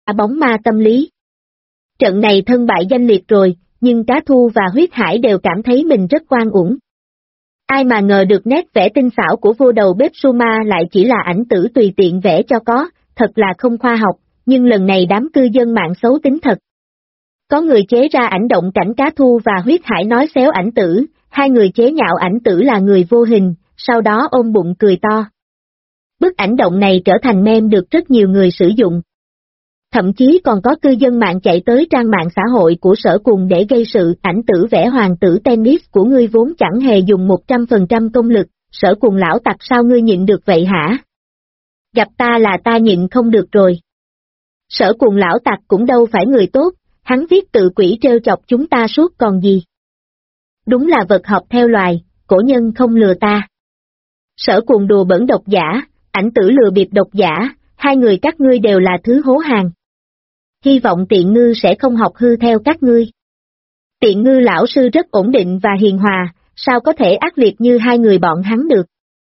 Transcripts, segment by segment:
bóng ma tâm lý. Trận này thân bại danh liệt rồi, nhưng Cá Thu và Huyết Hải đều cảm thấy mình rất oan uổng. Ai mà ngờ được nét vẽ tinh xảo của vô đầu bếp Suma lại chỉ là ảnh tử tùy tiện vẽ cho có, thật là không khoa học, nhưng lần này đám cư dân mạng xấu tính thật. Có người chế ra ảnh động cảnh Cá Thu và Huyết Hải nói xéo ảnh tử, hai người chế nhạo ảnh tử là người vô hình, sau đó ôm bụng cười to. Bức ảnh động này trở thành meme được rất nhiều người sử dụng. Thậm chí còn có cư dân mạng chạy tới trang mạng xã hội của Sở Cùng để gây sự. Ảnh tử vẽ hoàng tử tennis của ngươi vốn chẳng hề dùng 100% công lực, Sở Cùng lão tặc sao ngươi nhịn được vậy hả? Gặp ta là ta nhịn không được rồi. Sở Cùng lão tặc cũng đâu phải người tốt, hắn viết tự quỷ trêu chọc chúng ta suốt còn gì. Đúng là vật học theo loài, cổ nhân không lừa ta. Sở Cùng đùa bẩn độc giả, ảnh tử lừa bịp độc giả, hai người các ngươi đều là thứ hố hàng. Hy vọng Tiện Ngư sẽ không học hư theo các ngươi. Tiện Ngư lão sư rất ổn định và hiền hòa, sao có thể ác liệt như hai người bọn hắn được.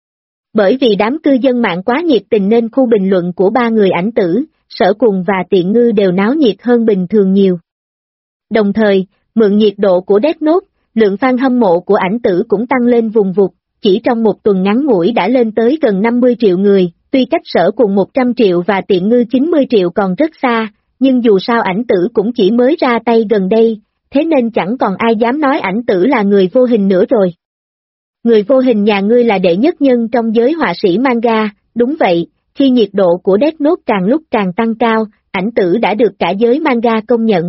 Bởi vì đám cư dân mạng quá nhiệt tình nên khu bình luận của ba người ảnh tử, Sở Cùng và Tiện Ngư đều náo nhiệt hơn bình thường nhiều. Đồng thời, mượn nhiệt độ của Death Note, lượng fan hâm mộ của ảnh tử cũng tăng lên vùng vụt, chỉ trong một tuần ngắn ngủi đã lên tới gần 50 triệu người, tuy cách Sở Cùng 100 triệu và Tiện Ngư 90 triệu còn rất xa, nhưng dù sao ảnh tử cũng chỉ mới ra tay gần đây, thế nên chẳng còn ai dám nói ảnh tử là người vô hình nữa rồi. Người vô hình nhà ngươi là đệ nhất nhân trong giới họa sĩ manga, đúng vậy, khi nhiệt độ của Death Note càng lúc càng tăng cao, ảnh tử đã được cả giới manga công nhận.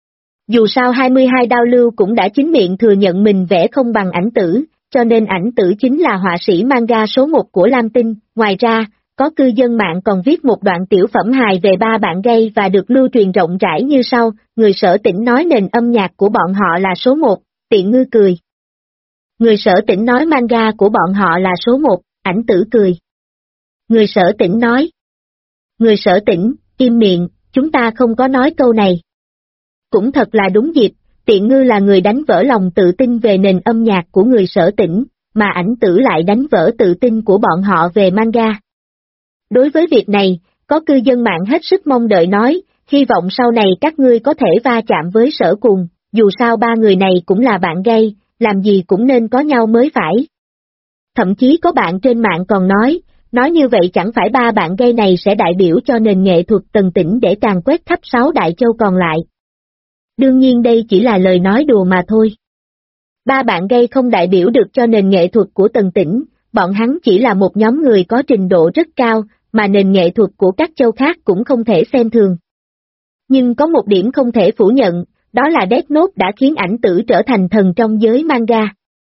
Dù sao 22 đao lưu cũng đã chính miệng thừa nhận mình vẽ không bằng ảnh tử, cho nên ảnh tử chính là họa sĩ manga số 1 của Lam Tinh. Ngoài ra, có cư dân mạng còn viết một đoạn tiểu phẩm hài về ba bạn gay và được lưu truyền rộng rãi như sau: người Sở Tỉnh nói nền âm nhạc của bọn họ là số 1, Tiện Ngư cười. Người Sở Tỉnh nói manga của bọn họ là số 1, ảnh tử cười. Người Sở Tỉnh nói. Người Sở Tỉnh, im miệng, chúng ta không có nói câu này. Cũng thật là đúng dịp, Tiện Ngư là người đánh vỡ lòng tự tin về nền âm nhạc của người Sở Tỉnh, mà ảnh tử lại đánh vỡ tự tin của bọn họ về manga. Đối với việc này, có cư dân mạng hết sức mong đợi nói, hy vọng sau này các ngươi có thể va chạm với Sở Cùng, dù sao ba người này cũng là bạn gay, làm gì cũng nên có nhau mới phải. Thậm chí có bạn trên mạng còn nói như vậy chẳng phải ba bạn gay này sẽ đại biểu cho nền nghệ thuật Tần Tỉnh để càn quét khắp 6 đại châu còn lại. Đương nhiên đây chỉ là lời nói đùa mà thôi. Ba bạn gay không đại biểu được cho nền nghệ thuật của Tần Tỉnh, bọn hắn chỉ là một nhóm người có trình độ rất cao, mà nền nghệ thuật của các châu khác cũng không thể xem thường. Nhưng có một điểm không thể phủ nhận, đó là Death Note đã khiến ảnh tử trở thành thần trong giới manga.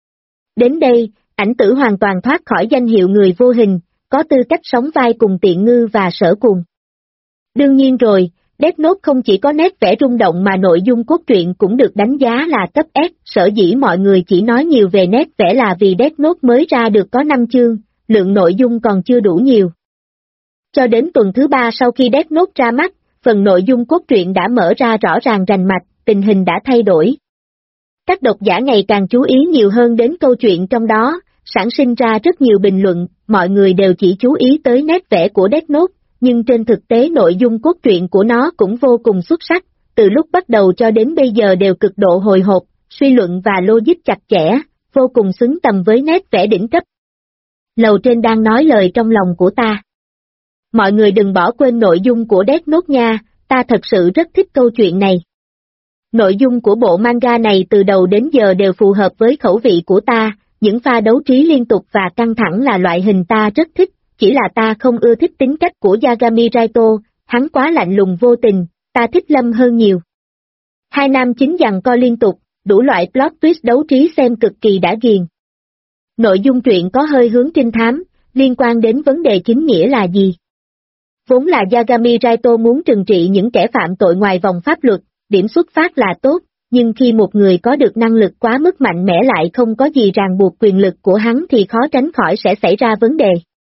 Đến đây, ảnh tử hoàn toàn thoát khỏi danh hiệu người vô hình, có tư cách sóng vai cùng Tiện Ngư và Sở Cùng. Đương nhiên rồi, Death Note không chỉ có nét vẽ rung động mà nội dung cốt truyện cũng được đánh giá là cấp S, sở dĩ mọi người chỉ nói nhiều về nét vẽ là vì Death Note mới ra được có 5 chương, lượng nội dung còn chưa đủ nhiều. Cho đến tuần thứ 3 sau khi Death Note ra mắt, phần nội dung cốt truyện đã mở ra rõ ràng rành mạch, tình hình đã thay đổi. Các độc giả ngày càng chú ý nhiều hơn đến câu chuyện trong đó, sản sinh ra rất nhiều bình luận, mọi người đều chỉ chú ý tới nét vẽ của Death Note, nhưng trên thực tế nội dung cốt truyện của nó cũng vô cùng xuất sắc, từ lúc bắt đầu cho đến bây giờ đều cực độ hồi hộp, suy luận và logic chặt chẽ, vô cùng xứng tầm với nét vẽ đỉnh cấp. Lầu trên đang nói lời trong lòng của ta. Mọi người đừng bỏ quên nội dung của Death Note nha, ta thật sự rất thích câu chuyện này. Nội dung của bộ manga này từ đầu đến giờ đều phù hợp với khẩu vị của ta, những pha đấu trí liên tục và căng thẳng là loại hình ta rất thích, chỉ là ta không ưa thích tính cách của Yagami Raito, hắn quá lạnh lùng vô tình, ta thích Lâm hơn nhiều. Hai nam chính giằng co liên tục, đủ loại plot twist đấu trí xem cực kỳ đã ghiền. Nội dung truyện có hơi hướng trinh thám, liên quan đến vấn đề chính nghĩa là gì? Vốn là Yagami Raito muốn trừng trị những kẻ phạm tội ngoài vòng pháp luật, điểm xuất phát là tốt, nhưng khi một người có được năng lực quá mức mạnh mẽ lại không có gì ràng buộc quyền lực của hắn thì khó tránh khỏi sẽ xảy ra vấn đề.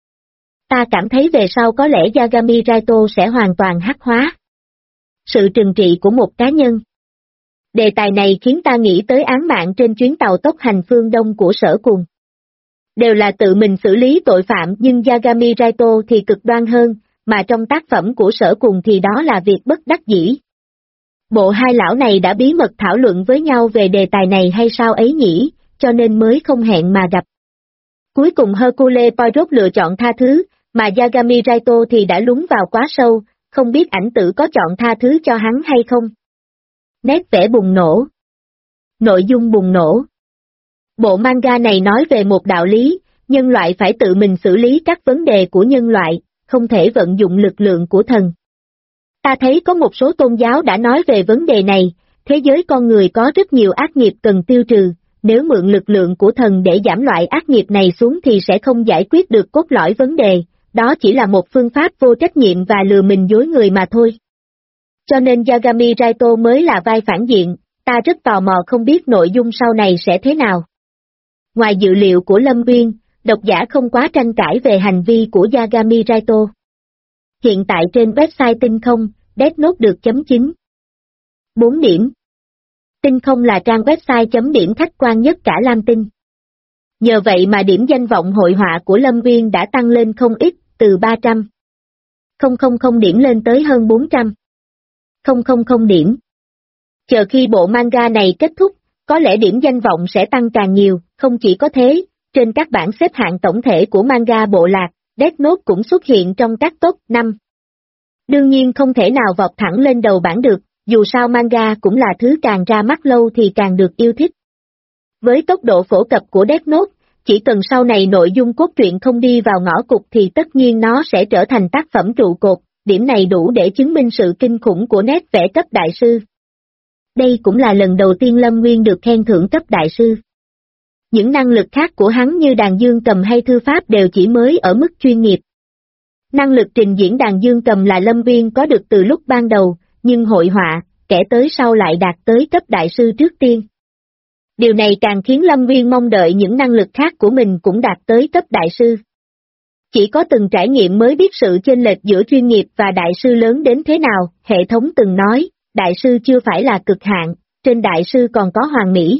Ta cảm thấy về sau có lẽ Yagami Raito sẽ hoàn toàn hắc hóa sự trừng trị của một cá nhân. Đề tài này khiến ta nghĩ tới án mạng trên chuyến tàu tốc hành phương Đông của Sở Cùng. Đều là tự mình xử lý tội phạm nhưng Yagami Raito thì cực đoan hơn, mà trong tác phẩm của Sở Cùng thì đó là việc bất đắc dĩ. Bộ hai lão này đã bí mật thảo luận với nhau về đề tài này hay sao ấy nhỉ, cho nên mới không hẹn mà gặp. Cuối cùng Hercule Poirot lựa chọn tha thứ, mà Yagami Raito thì đã lún vào quá sâu, không biết ảnh tử có chọn tha thứ cho hắn hay không. Nét vẽ bùng nổ. Nội dung bùng nổ. Bộ manga này nói về một đạo lý, nhân loại phải tự mình xử lý các vấn đề của nhân loại, không thể vận dụng lực lượng của thần. Ta thấy có một số tôn giáo đã nói về vấn đề này, thế giới con người có rất nhiều ác nghiệp cần tiêu trừ, nếu mượn lực lượng của thần để giảm loại ác nghiệp này xuống thì sẽ không giải quyết được cốt lõi vấn đề, đó chỉ là một phương pháp vô trách nhiệm và lừa mình dối người mà thôi. Cho nên Yagami Raito mới là vai phản diện, ta rất tò mò không biết nội dung sau này sẽ thế nào. Ngoài dự liệu của Lâm Uyên, độc giả không quá tranh cãi về hành vi của Yagami Raito. Hiện tại trên website Tinh Không, Death Note được chấm 9. 4 điểm. Tinh Không là trang website chấm điểm khách quan nhất cả Lam Tinh. Nhờ vậy mà điểm danh vọng hội họa của Lâm Uyên đã tăng lên không ít, từ 300,000 điểm lên tới hơn 400,000 điểm. Chờ khi bộ manga này kết thúc, có lẽ điểm danh vọng sẽ tăng càng nhiều, không chỉ có thế, trên các bảng xếp hạng tổng thể của manga bộ lạc, Death Note cũng xuất hiện trong các top 5. Đương nhiên không thể nào vọt thẳng lên đầu bảng được, dù sao manga cũng là thứ càng ra mắt lâu thì càng được yêu thích. Với tốc độ phổ cập của Death Note, chỉ cần sau này nội dung cốt truyện không đi vào ngõ cụt thì tất nhiên nó sẽ trở thành tác phẩm trụ cột, điểm này đủ để chứng minh sự kinh khủng của nét vẽ cấp đại sư. Đây cũng là lần đầu tiên Lâm Nguyên được khen thưởng cấp đại sư. Những năng lực khác của hắn như đàn dương cầm hay thư pháp đều chỉ mới ở mức chuyên nghiệp. Năng lực trình diễn đàn dương cầm là Lâm Nguyên có được từ lúc ban đầu, nhưng hội họa, kẻ tới sau lại đạt tới cấp đại sư trước tiên. Điều này càng khiến Lâm Nguyên mong đợi những năng lực khác của mình cũng đạt tới cấp đại sư. Chỉ có từng trải nghiệm mới biết sự chênh lệch giữa chuyên nghiệp và đại sư lớn đến thế nào, hệ thống từng nói, đại sư chưa phải là cực hạn, trên đại sư còn có hoàn mỹ.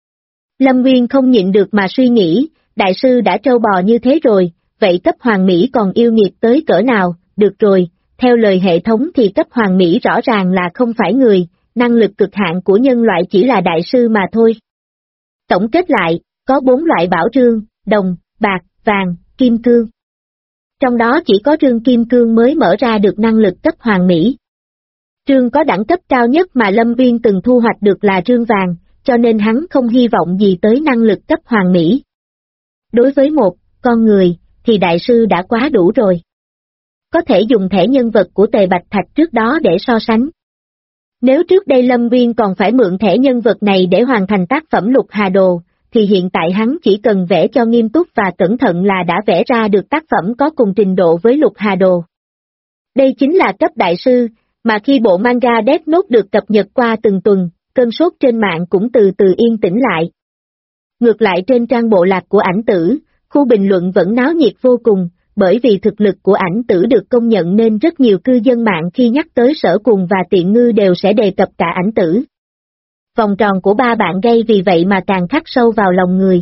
Lâm Nguyên không nhịn được mà suy nghĩ, đại sư đã trâu bò như thế rồi, vậy cấp hoàn mỹ còn yêu nghiệt tới cỡ nào, được rồi, theo lời hệ thống thì cấp hoàn mỹ rõ ràng là không phải người, năng lực cực hạn của nhân loại chỉ là đại sư mà thôi. Tổng kết lại, có 4 loại bảo rương, đồng, bạc, vàng, kim cương. Trong đó chỉ có rương kim cương mới mở ra được năng lực cấp hoàn mỹ. Rương có đẳng cấp cao nhất mà Lâm Nguyên từng thu hoạch được là rương vàng, cho nên hắn không hy vọng gì tới năng lực cấp hoàn mỹ. Đối với một con người, thì đại sư đã quá đủ rồi. Có thể dùng thẻ nhân vật của Tề Bạch Thạch trước đó để so sánh. Nếu trước đây Lâm Nguyên còn phải mượn thẻ nhân vật này để hoàn thành tác phẩm Lục Hà Đồ, thì hiện tại hắn chỉ cần vẽ cho nghiêm túc và cẩn thận là đã vẽ ra được tác phẩm có cùng trình độ với Lục Hà Đồ. Đây chính là cấp đại sư, mà khi bộ manga Death Note được cập nhật qua từng tuần, cơn sốt trên mạng cũng từ từ yên tĩnh lại. Ngược lại trên trang bộ lạc của ảnh tử, khu bình luận vẫn náo nhiệt vô cùng, bởi vì thực lực của ảnh tử được công nhận nên rất nhiều cư dân mạng khi nhắc tới Sở Cùng và Tiện Ngư đều sẽ đề cập cả ảnh tử. Vòng tròn của ba bạn gây vì vậy mà càng khắc sâu vào lòng người.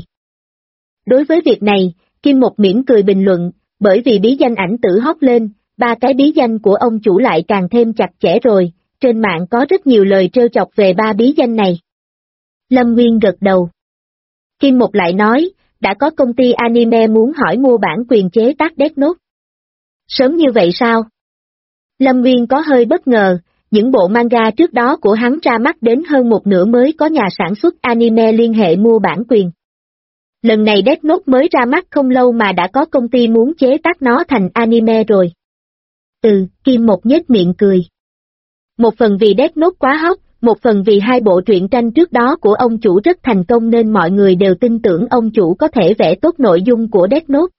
Đối với việc này, Kim Một mỉm cười bình luận, bởi vì bí danh ảnh tử hót lên, 3 cái bí danh của ông chủ lại càng thêm chặt chẽ rồi, trên mạng có rất nhiều lời trêu chọc về 3 bí danh này. Lâm Nguyên gật đầu. Kim Một lại nói, đã có công ty anime muốn hỏi mua bản quyền chế tác Death Note. Sớm như vậy sao? Lâm Nguyên có hơi bất ngờ, những bộ manga trước đó của hắn ra mắt đến hơn một nửa mới có nhà sản xuất anime liên hệ mua bản quyền. Lần này Death Note mới ra mắt không lâu mà đã có công ty muốn chế tác nó thành anime rồi. Kim Một nhếch miệng cười. Một phần vì Death Note quá hot, một phần vì 2 bộ truyện tranh trước đó của ông chủ rất thành công nên mọi người đều tin tưởng ông chủ có thể vẽ tốt nội dung của Death Note.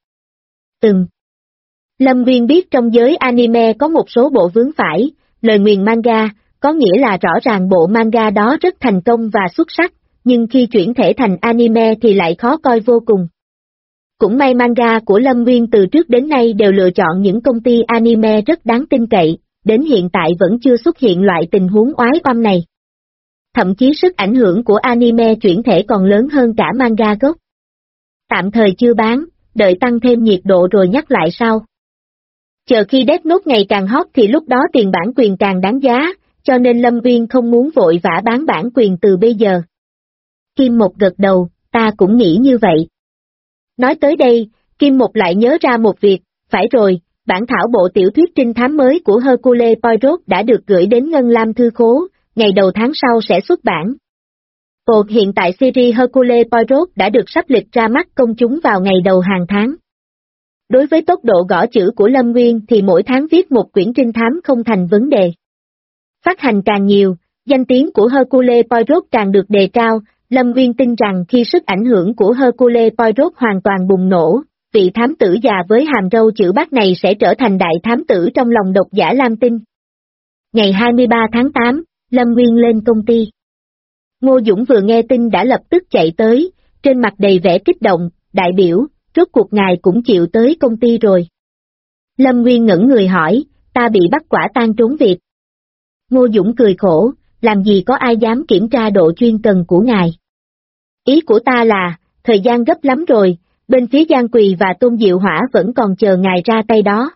Lâm Nguyên biết trong giới anime có một số bộ vướng phải, lời nguyền manga, có nghĩa là rõ ràng bộ manga đó rất thành công và xuất sắc, nhưng khi chuyển thể thành anime thì lại khó coi vô cùng. Cũng may manga của Lâm Nguyên từ trước đến nay đều lựa chọn những công ty anime rất đáng tin cậy, đến hiện tại vẫn chưa xuất hiện loại tình huống oái oăm này. Thậm chí sức ảnh hưởng của anime chuyển thể còn lớn hơn cả manga gốc. Tạm thời chưa bán, đợi tăng thêm nhiệt độ rồi nhắc lại sau. Chờ khi Death Note ngày càng hot thì lúc đó tiền bản quyền càng đáng giá, cho nên Lâm Uyên không muốn vội vã bán bản quyền từ bây giờ. Kim Một gật đầu, ta cũng nghĩ như vậy. Nói tới đây, Kim Một lại nhớ ra một việc, phải rồi, bản thảo bộ tiểu thuyết trinh thám mới của Hercule Poirot đã được gửi đến Ngân Lam Thư Khố, ngày đầu tháng sau sẽ xuất bản. Hiện tại series Hercule Poirot đã được sắp lịch ra mắt công chúng vào ngày đầu hàng tháng. Đối với tốc độ gõ chữ của Lâm Nguyên thì mỗi tháng viết một quyển trinh thám không thành vấn đề. Phát hành càng nhiều, danh tiếng của Hercule Poirot càng được đề cao, Lâm Nguyên tin rằng khi sức ảnh hưởng của Hercule Poirot hoàn toàn bùng nổ, vị thám tử già với hàm râu chữ bát này sẽ trở thành đại thám tử trong lòng độc giả Lam Tinh. Ngày 23 tháng 8, Lâm Nguyên lên công ty. Ngô Dũng vừa nghe tin đã lập tức chạy tới, trên mặt đầy vẻ kích động, đại biểu, rốt cuộc ngài cũng chịu tới công ty rồi. Lâm Nguyên ngẩn người hỏi, ta bị bắt quả tang trốn việc. Ngô Dũng cười khổ, làm gì có ai dám kiểm tra độ chuyên cần của ngài. Ý của ta là, thời gian gấp lắm rồi, bên phía Giang Quỳ và Tôn Diệu Hỏa vẫn còn chờ ngài ra tay đó.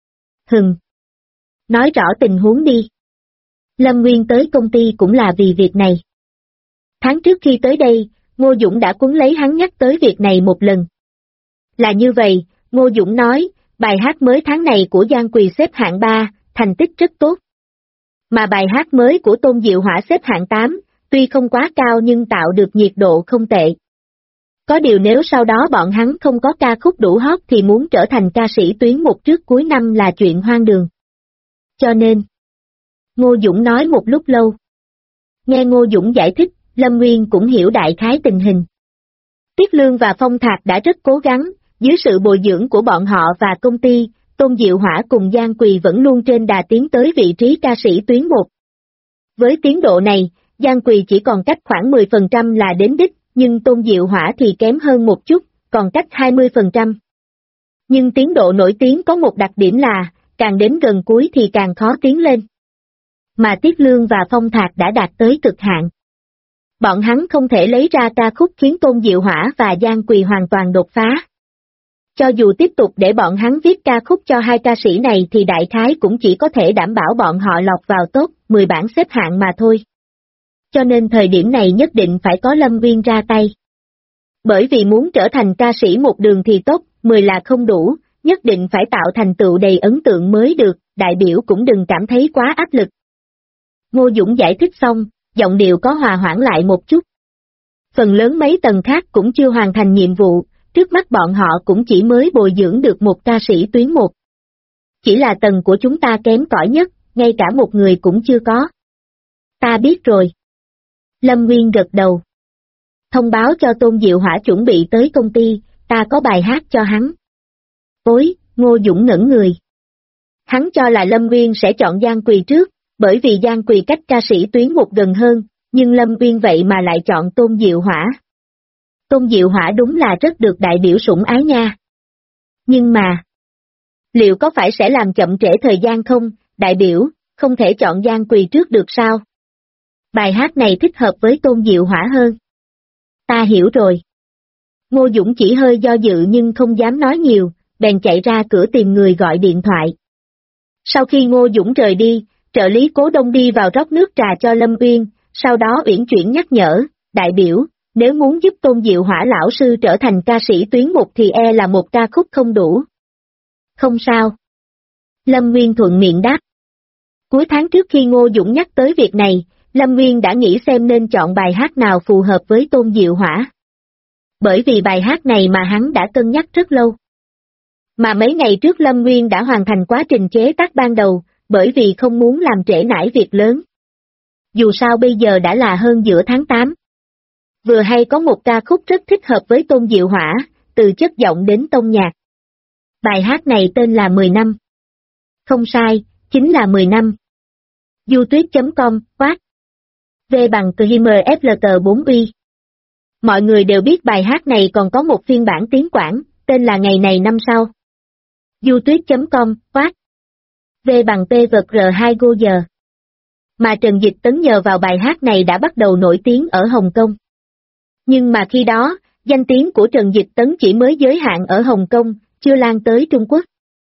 Nói rõ tình huống đi. Lâm Nguyên tới công ty cũng là vì việc này. Tháng trước khi tới đây, Ngô Dũng đã cuốn lấy hắn nhắc tới việc này một lần. Là như vậy, Ngô Dũng nói, bài hát mới tháng này của Giang Quỳ xếp hạng 3, thành tích rất tốt. Mà bài hát mới của Tôn Diệu Hỏa xếp hạng 8, tuy không quá cao nhưng tạo được nhiệt độ không tệ. Có điều nếu sau đó bọn hắn không có ca khúc đủ hot thì muốn trở thành ca sĩ tuyến một trước cuối năm là chuyện hoang đường. Cho nên, Ngô Dũng nói một lúc lâu. Nghe Ngô Dũng giải thích, Lâm Nguyên cũng hiểu đại khái tình hình. Tiết Lương và Phong Thạc đã rất cố gắng, dưới sự bồi dưỡng của bọn họ và công ty, Tôn Diệu Hỏa cùng Giang Quỳ vẫn luôn trên đà tiến tới vị trí ca sĩ tuyến 1. Với tiến độ này, Giang Quỳ chỉ còn cách khoảng 10% là đến đích, nhưng Tôn Diệu Hỏa thì kém hơn một chút, còn cách 20%. Nhưng tiến độ nổi tiếng có một đặc điểm là, càng đến gần cuối thì càng khó tiến lên. Mà Tiết Lương và Phong Thạc đã đạt tới cực hạn. Bọn hắn không thể lấy ra ca khúc khiến Tôn Diệu Hỏa và Giang Quỳ hoàn toàn đột phá. Cho dù tiếp tục để bọn hắn viết ca khúc cho hai ca sĩ này thì đại khái cũng chỉ có thể đảm bảo bọn họ lọt vào top 10 bảng xếp hạng mà thôi. Cho nên thời điểm này nhất định phải có Lâm Nguyên ra tay. Bởi vì muốn trở thành ca sĩ một đường thì top 10 là không đủ, nhất định phải tạo thành tựu đầy ấn tượng mới được, đại biểu cũng đừng cảm thấy quá áp lực. Ngô Dũng giải thích xong, giọng điệu có hòa hoãn lại một chút. Phần lớn mấy tầng khác cũng chưa hoàn thành nhiệm vụ, trước mắt bọn họ cũng chỉ mới bồi dưỡng được một ca sĩ tuyến 1. Chỉ là tầng của chúng ta kém cỏi nhất, ngay cả một người cũng chưa có. Ta biết rồi. Lâm Nguyên gật đầu. Thông báo cho Tôn Diệu Hỏa chuẩn bị tới công ty, ta có bài hát cho hắn. Ôi, Ngô Dũng ngẩn người. Hắn cho là Lâm Nguyên sẽ chọn Giang Quỳ trước, bởi vì Giang Quỳ cách ca sĩ tuyến 1 gần hơn, nhưng Lâm Nguyên vậy mà lại chọn Tôn Diệu Hỏa. Tôn Diệu Hỏa đúng là rất được đại biểu sủng ái nha. Nhưng mà, liệu có phải sẽ làm chậm trễ thời gian không, đại biểu, không thể chọn Giang Quỳ trước được sao? Bài hát này thích hợp với Tôn Diệu Hỏa hơn. Ta hiểu rồi. Ngô Dũng chỉ hơi do dự nhưng không dám nói nhiều, bèn chạy ra cửa tìm người gọi điện thoại. Sau khi Ngô Dũng rời đi, trợ lý Cố Đông đi vào rót nước trà cho Lâm Uyên, sau đó uyển chuyển nhắc nhở, đại biểu, nếu muốn giúp Tôn Diệu Hỏa lão sư trở thành ca sĩ tuyến 1 thì là một ca khúc không đủ. Không sao. Lâm Nguyên thuận miệng đáp. Cuối tháng trước khi Ngô Dũng nhắc tới việc này, Lâm Nguyên đã nghĩ xem nên chọn bài hát nào phù hợp với Tôn Diệu Hỏa. Bởi vì bài hát này mà hắn đã cân nhắc rất lâu. Mà mấy ngày trước Lâm Nguyên đã hoàn thành quá trình chế tác ban đầu, bởi vì không muốn làm trễ nải việc lớn. Dù sao bây giờ đã là hơn giữa tháng 8. Vừa hay có một ca khúc rất thích hợp với Tôn Diệu Hỏa, từ chất giọng đến tông nhạc. Bài hát này tên là 10 năm. Không sai, chính là 10 năm. youtube.com, quát. V bằng THIMFLT4Y. Mọi người đều biết bài hát này còn có một phiên bản tiếng Quảng, tên là Ngày này năm sau. youtube.com, quát. V bằng TVR2 Go giờ. Mà Trần Dịch Tấn nhờ vào bài hát này đã bắt đầu nổi tiếng ở Hồng Kông. Nhưng mà khi đó, danh tiếng của Trần Dịch Tấn chỉ mới giới hạn ở Hồng Kông, chưa lan tới Trung Quốc.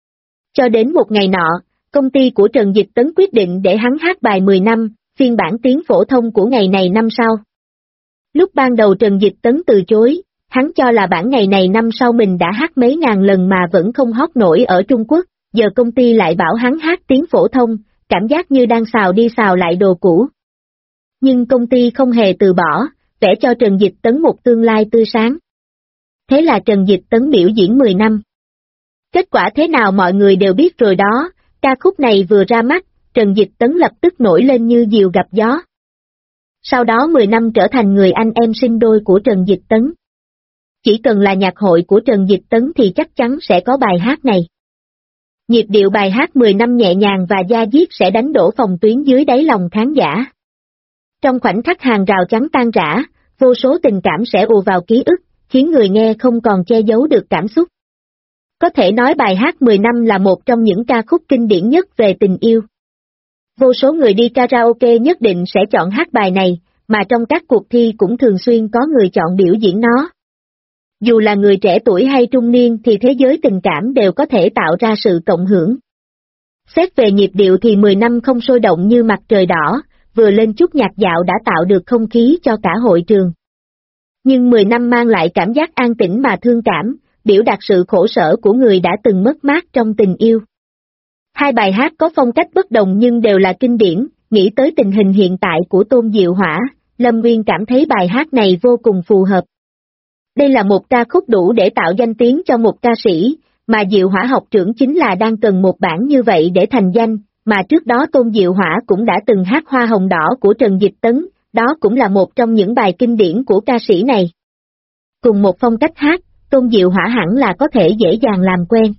Cho đến một ngày nọ, công ty của Trần Dịch Tấn quyết định để hắn hát bài 10 năm, phiên bản tiếng phổ thông của ngày này năm sau. Lúc ban đầu Trần Dịch Tấn từ chối, hắn cho là bản ngày này năm sau mình đã hát mấy ngàn lần mà vẫn không hót nổi ở Trung Quốc, giờ công ty lại bảo hắn hát tiếng phổ thông, cảm giác như đang xào đi xào lại đồ cũ. Nhưng công ty không hề từ bỏ, vẽ cho Trần Dịch Tấn một tương lai tươi sáng. Thế là Trần Dịch Tấn biểu diễn 10 năm. Kết quả thế nào mọi người đều biết rồi đó, ca khúc này vừa ra mắt, Trần Dịch Tấn lập tức nổi lên như diều gặp gió. Sau đó 10 năm trở thành người anh em sinh đôi của Trần Dịch Tấn. Chỉ cần là nhạc hội của Trần Dịch Tấn thì chắc chắn sẽ có bài hát này. Nhịp điệu bài hát 10 năm nhẹ nhàng và da diết sẽ đánh đổ phòng tuyến dưới đáy lòng khán giả. Trong khoảnh khắc hàng rào trắng tan rã, vô số tình cảm sẽ ùa vào ký ức, khiến người nghe không còn che giấu được cảm xúc. Có thể nói bài hát 10 năm là một trong những ca khúc kinh điển nhất về tình yêu. Vô số người đi karaoke nhất định sẽ chọn hát bài này, mà trong các cuộc thi cũng thường xuyên có người chọn biểu diễn nó. Dù là người trẻ tuổi hay trung niên thì thế giới tình cảm đều có thể tạo ra sự cộng hưởng. Xét về nhịp điệu thì 10 năm không sôi động như mặt trời đỏ, vừa lên chút nhạc dạo đã tạo được không khí cho cả hội trường. Nhưng 10 năm mang lại cảm giác an tĩnh mà thương cảm, biểu đạt sự khổ sở của người đã từng mất mát trong tình yêu. Hai bài hát có phong cách bất đồng nhưng đều là kinh điển, nghĩ tới tình hình hiện tại của Tôn Diệu Hỏa, Lâm Nguyên cảm thấy bài hát này vô cùng phù hợp. Đây là một ca khúc đủ để tạo danh tiếng cho một ca sĩ, mà Diệu Hỏa học trưởng chính là đang cần một bản như vậy để thành danh, mà trước đó Tôn Diệu Hỏa cũng đã từng hát Hoa Hồng Đỏ của Trần Dịch Tấn, đó cũng là một trong những bài kinh điển của ca sĩ này. Cùng một phong cách hát, Tôn Diệu Hỏa hẳn là có thể dễ dàng làm quen.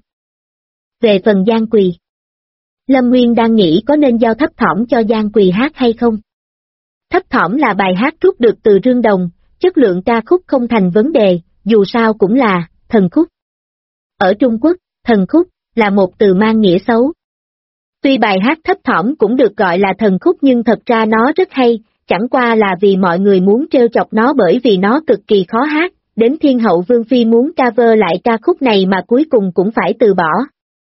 Về phần Giang Quỳ, Lâm Nguyên đang nghĩ có nên giao Thấp Thỏm cho Giang Quỳ hát hay không. Thấp Thỏm là bài hát rút được từ Rương Đồng, chất lượng ca khúc không thành vấn đề, dù sao cũng là thần khúc. Ở Trung Quốc, thần khúc là một từ mang nghĩa xấu. Tuy bài hát Thấp Thỏm cũng được gọi là thần khúc nhưng thật ra nó rất hay, chẳng qua là vì mọi người muốn trêu chọc nó bởi vì nó cực kỳ khó hát, đến Thiên Hậu Vương Phi muốn cover lại ca khúc này mà cuối cùng cũng phải từ bỏ.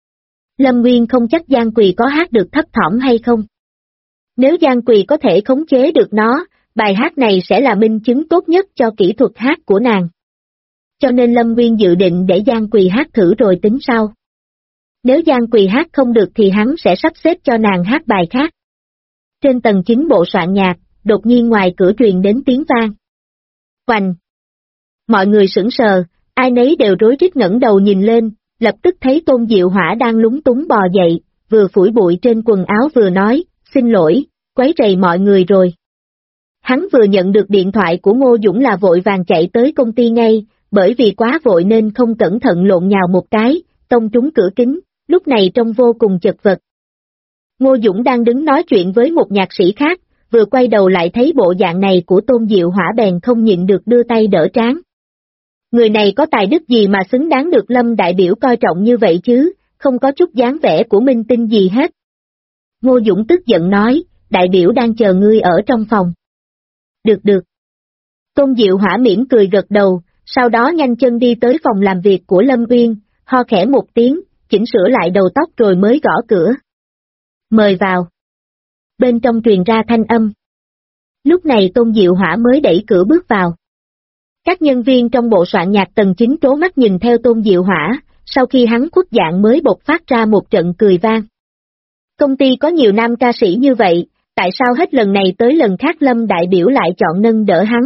Lâm Nguyên không chắc Giang Quỳ có hát được Thấp Thỏm hay không. Nếu Giang Quỳ có thể khống chế được nó, bài hát này sẽ là minh chứng tốt nhất cho kỹ thuật hát của nàng. Cho nên Lâm Nguyên dự định để Giang Quỳ hát thử rồi tính sau. Nếu Giang Quỳ hát không được thì hắn sẽ sắp xếp cho nàng hát bài khác. Trên tầng 9 bộ soạn nhạc, đột nhiên ngoài cửa truyền đến tiếng vang. Oành! Mọi người sững sờ, ai nấy đều rối rít ngẩng đầu nhìn lên, lập tức thấy Tôn Diệu Hỏa đang lúng túng bò dậy, vừa phủi bụi trên quần áo vừa nói, xin lỗi, quấy rầy mọi người rồi. Hắn vừa nhận được điện thoại của Ngô Dũng là vội vàng chạy tới công ty ngay, bởi vì quá vội nên không cẩn thận lộn nhào một cái, tông trúng cửa kính, lúc này trông vô cùng chật vật. Ngô Dũng đang đứng nói chuyện với một nhạc sĩ khác, vừa quay đầu lại thấy bộ dạng này của Tôn Diệu Hỏa bèn không nhịn được đưa tay đỡ trán. Người này có tài đức gì mà xứng đáng được Lâm đại biểu coi trọng như vậy chứ, không có chút dáng vẻ của minh tinh gì hết. Ngô Dũng tức giận nói, đại biểu đang chờ ngươi ở trong phòng. Được. Tôn Diệu Hỏa mỉm cười gật đầu, sau đó nhanh chân đi tới phòng làm việc của Lâm Uyên, ho khẽ một tiếng, chỉnh sửa lại đầu tóc rồi mới gõ cửa. Mời vào. Bên trong truyền ra thanh âm. Lúc này Tôn Diệu Hỏa mới đẩy cửa bước vào. Các nhân viên trong bộ soạn nhạc tầng 9 trố mắt nhìn theo Tôn Diệu Hỏa, sau khi hắn khuất dạng mới bộc phát ra một trận cười vang. Công ty có nhiều nam ca sĩ như vậy, tại sao hết lần này tới lần khác Lâm đại biểu lại chọn nâng đỡ hắn?